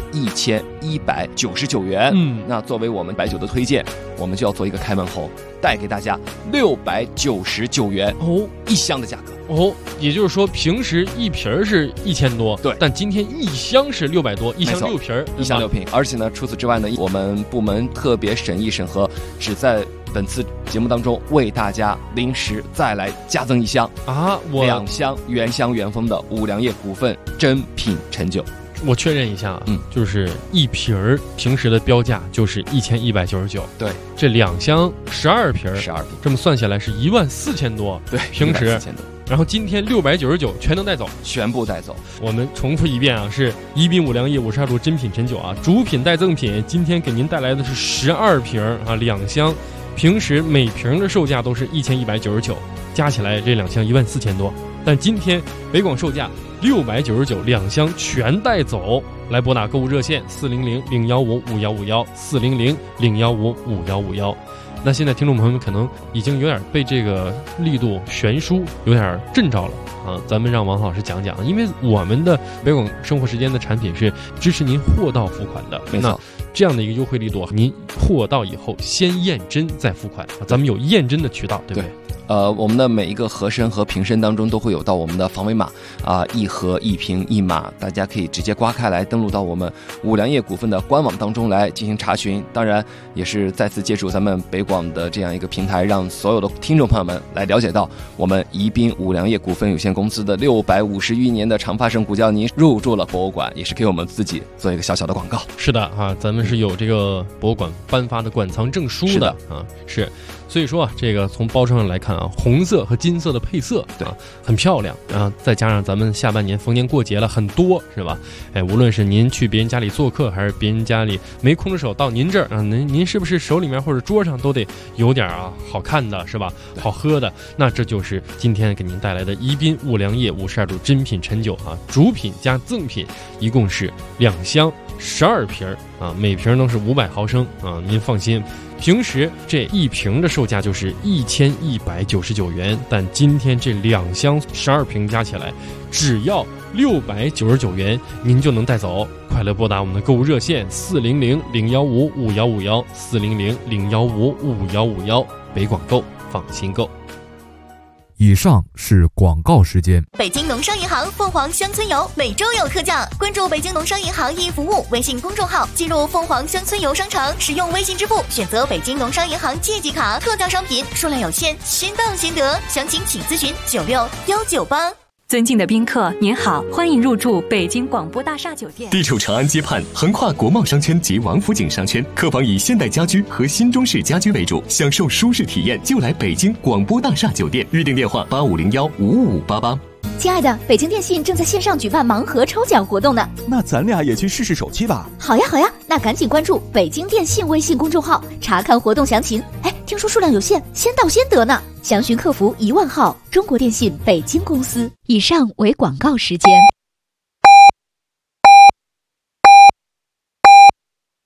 1199元。那作为我们白酒的推荐，我们就要做一个开门红，带给大家699元一箱的价格。 也就是说平时一瓶是1000多， 对， 但今天一箱是600多，一箱6瓶， 一箱6瓶。而且呢，除此之外呢，我们部门特别审议审核，只在本次节目当中为大家临时再来加赠一箱2箱原香原封的五粮液股份珍品陈酒。 我确认一下，就是一瓶儿平时的标价就是1199， 对， 这2箱12瓶，这么算下来是14000多， 对， 平时。然后今天699全能带走， 全部带走。 我们重复一遍啊，是宜宾五粮液52度珍品陈酒啊，主品带赠品，今天给您带来的是12瓶啊，2箱，平时每瓶的售价都是1199，加起来这2箱14000多，但今天北广售价699，2箱全带走。来拨打购物热线400-015-5151，400-015-5151。那现在听众朋友们可能已经有点被这个力度悬殊有点震着了啊！咱们让王老师讲讲，因为我们的北广生活时间的产品是支持您货到付款的， 没错， 这样的一个优惠力度，您货到以后先验真再付款，咱们有验真的渠道，对不对？ 我们的每一个盒身和瓶身当中都会有到我们的防伪码1盒1瓶1码，大家可以直接刮开来登录到我们五粮液股份的官网当中来进行查询。当然也是再次借助咱们北广的这样一个平台，让所有的听众朋友们来了解到我们宜宾五粮液股份有限公司的650余年的长发生古窖泥入驻了博物馆，也是给我们自己做一个小小的广告。 是的啊，咱们是有这个博物馆颁发的馆藏证书的啊，是。所以说啊，这个从包装上来看啊，红色和金色的配色，对，很漂亮啊。再加上咱们下半年逢年过节了，很多是吧？哎，无论是您去别人家里做客，还是别人家里没空着手到您这儿啊，您是不是手里面或者桌上都得有点好看的是吧？好喝的，那这就是今天给您带来的宜宾五粮液52度珍品陈酒啊，主品加赠品，一共是2箱12瓶啊，每瓶都是500毫升啊，您放心。平时这1瓶的售价就是1199元，但今天这2箱12瓶加起来只要699元，您就能带走。快乐拨打我们的购物热线400-015-5151，400-015-5151，北广购，放心购。 以上是广告时间。 北京农商银行凤凰乡村游每周有特价，关注北京农商银行1服务微信公众号，进入凤凰乡村游商城，使用微信支付，选择北京农商银行借记卡，特价商品数量有限，先到先得，详情请咨询96198。 尊敬的宾客，您好，欢迎入住北京广播大厦酒店。 地处长安街畔，横跨国贸商圈及王府井商圈，客房以现代家居和新中式家居为主，享受舒适体验就来北京广播大厦酒店。预订电话8501-55588。 亲爱的，北京电信正在线上举办盲盒抽奖活动呢， 那咱俩也去试试手气吧。 好呀好呀，那赶紧关注北京电信微信公众号，查看活动详情。哎，听说数量有限，先到先得呢，详询客服10000号，中国电信北京公司。以上为广告时间。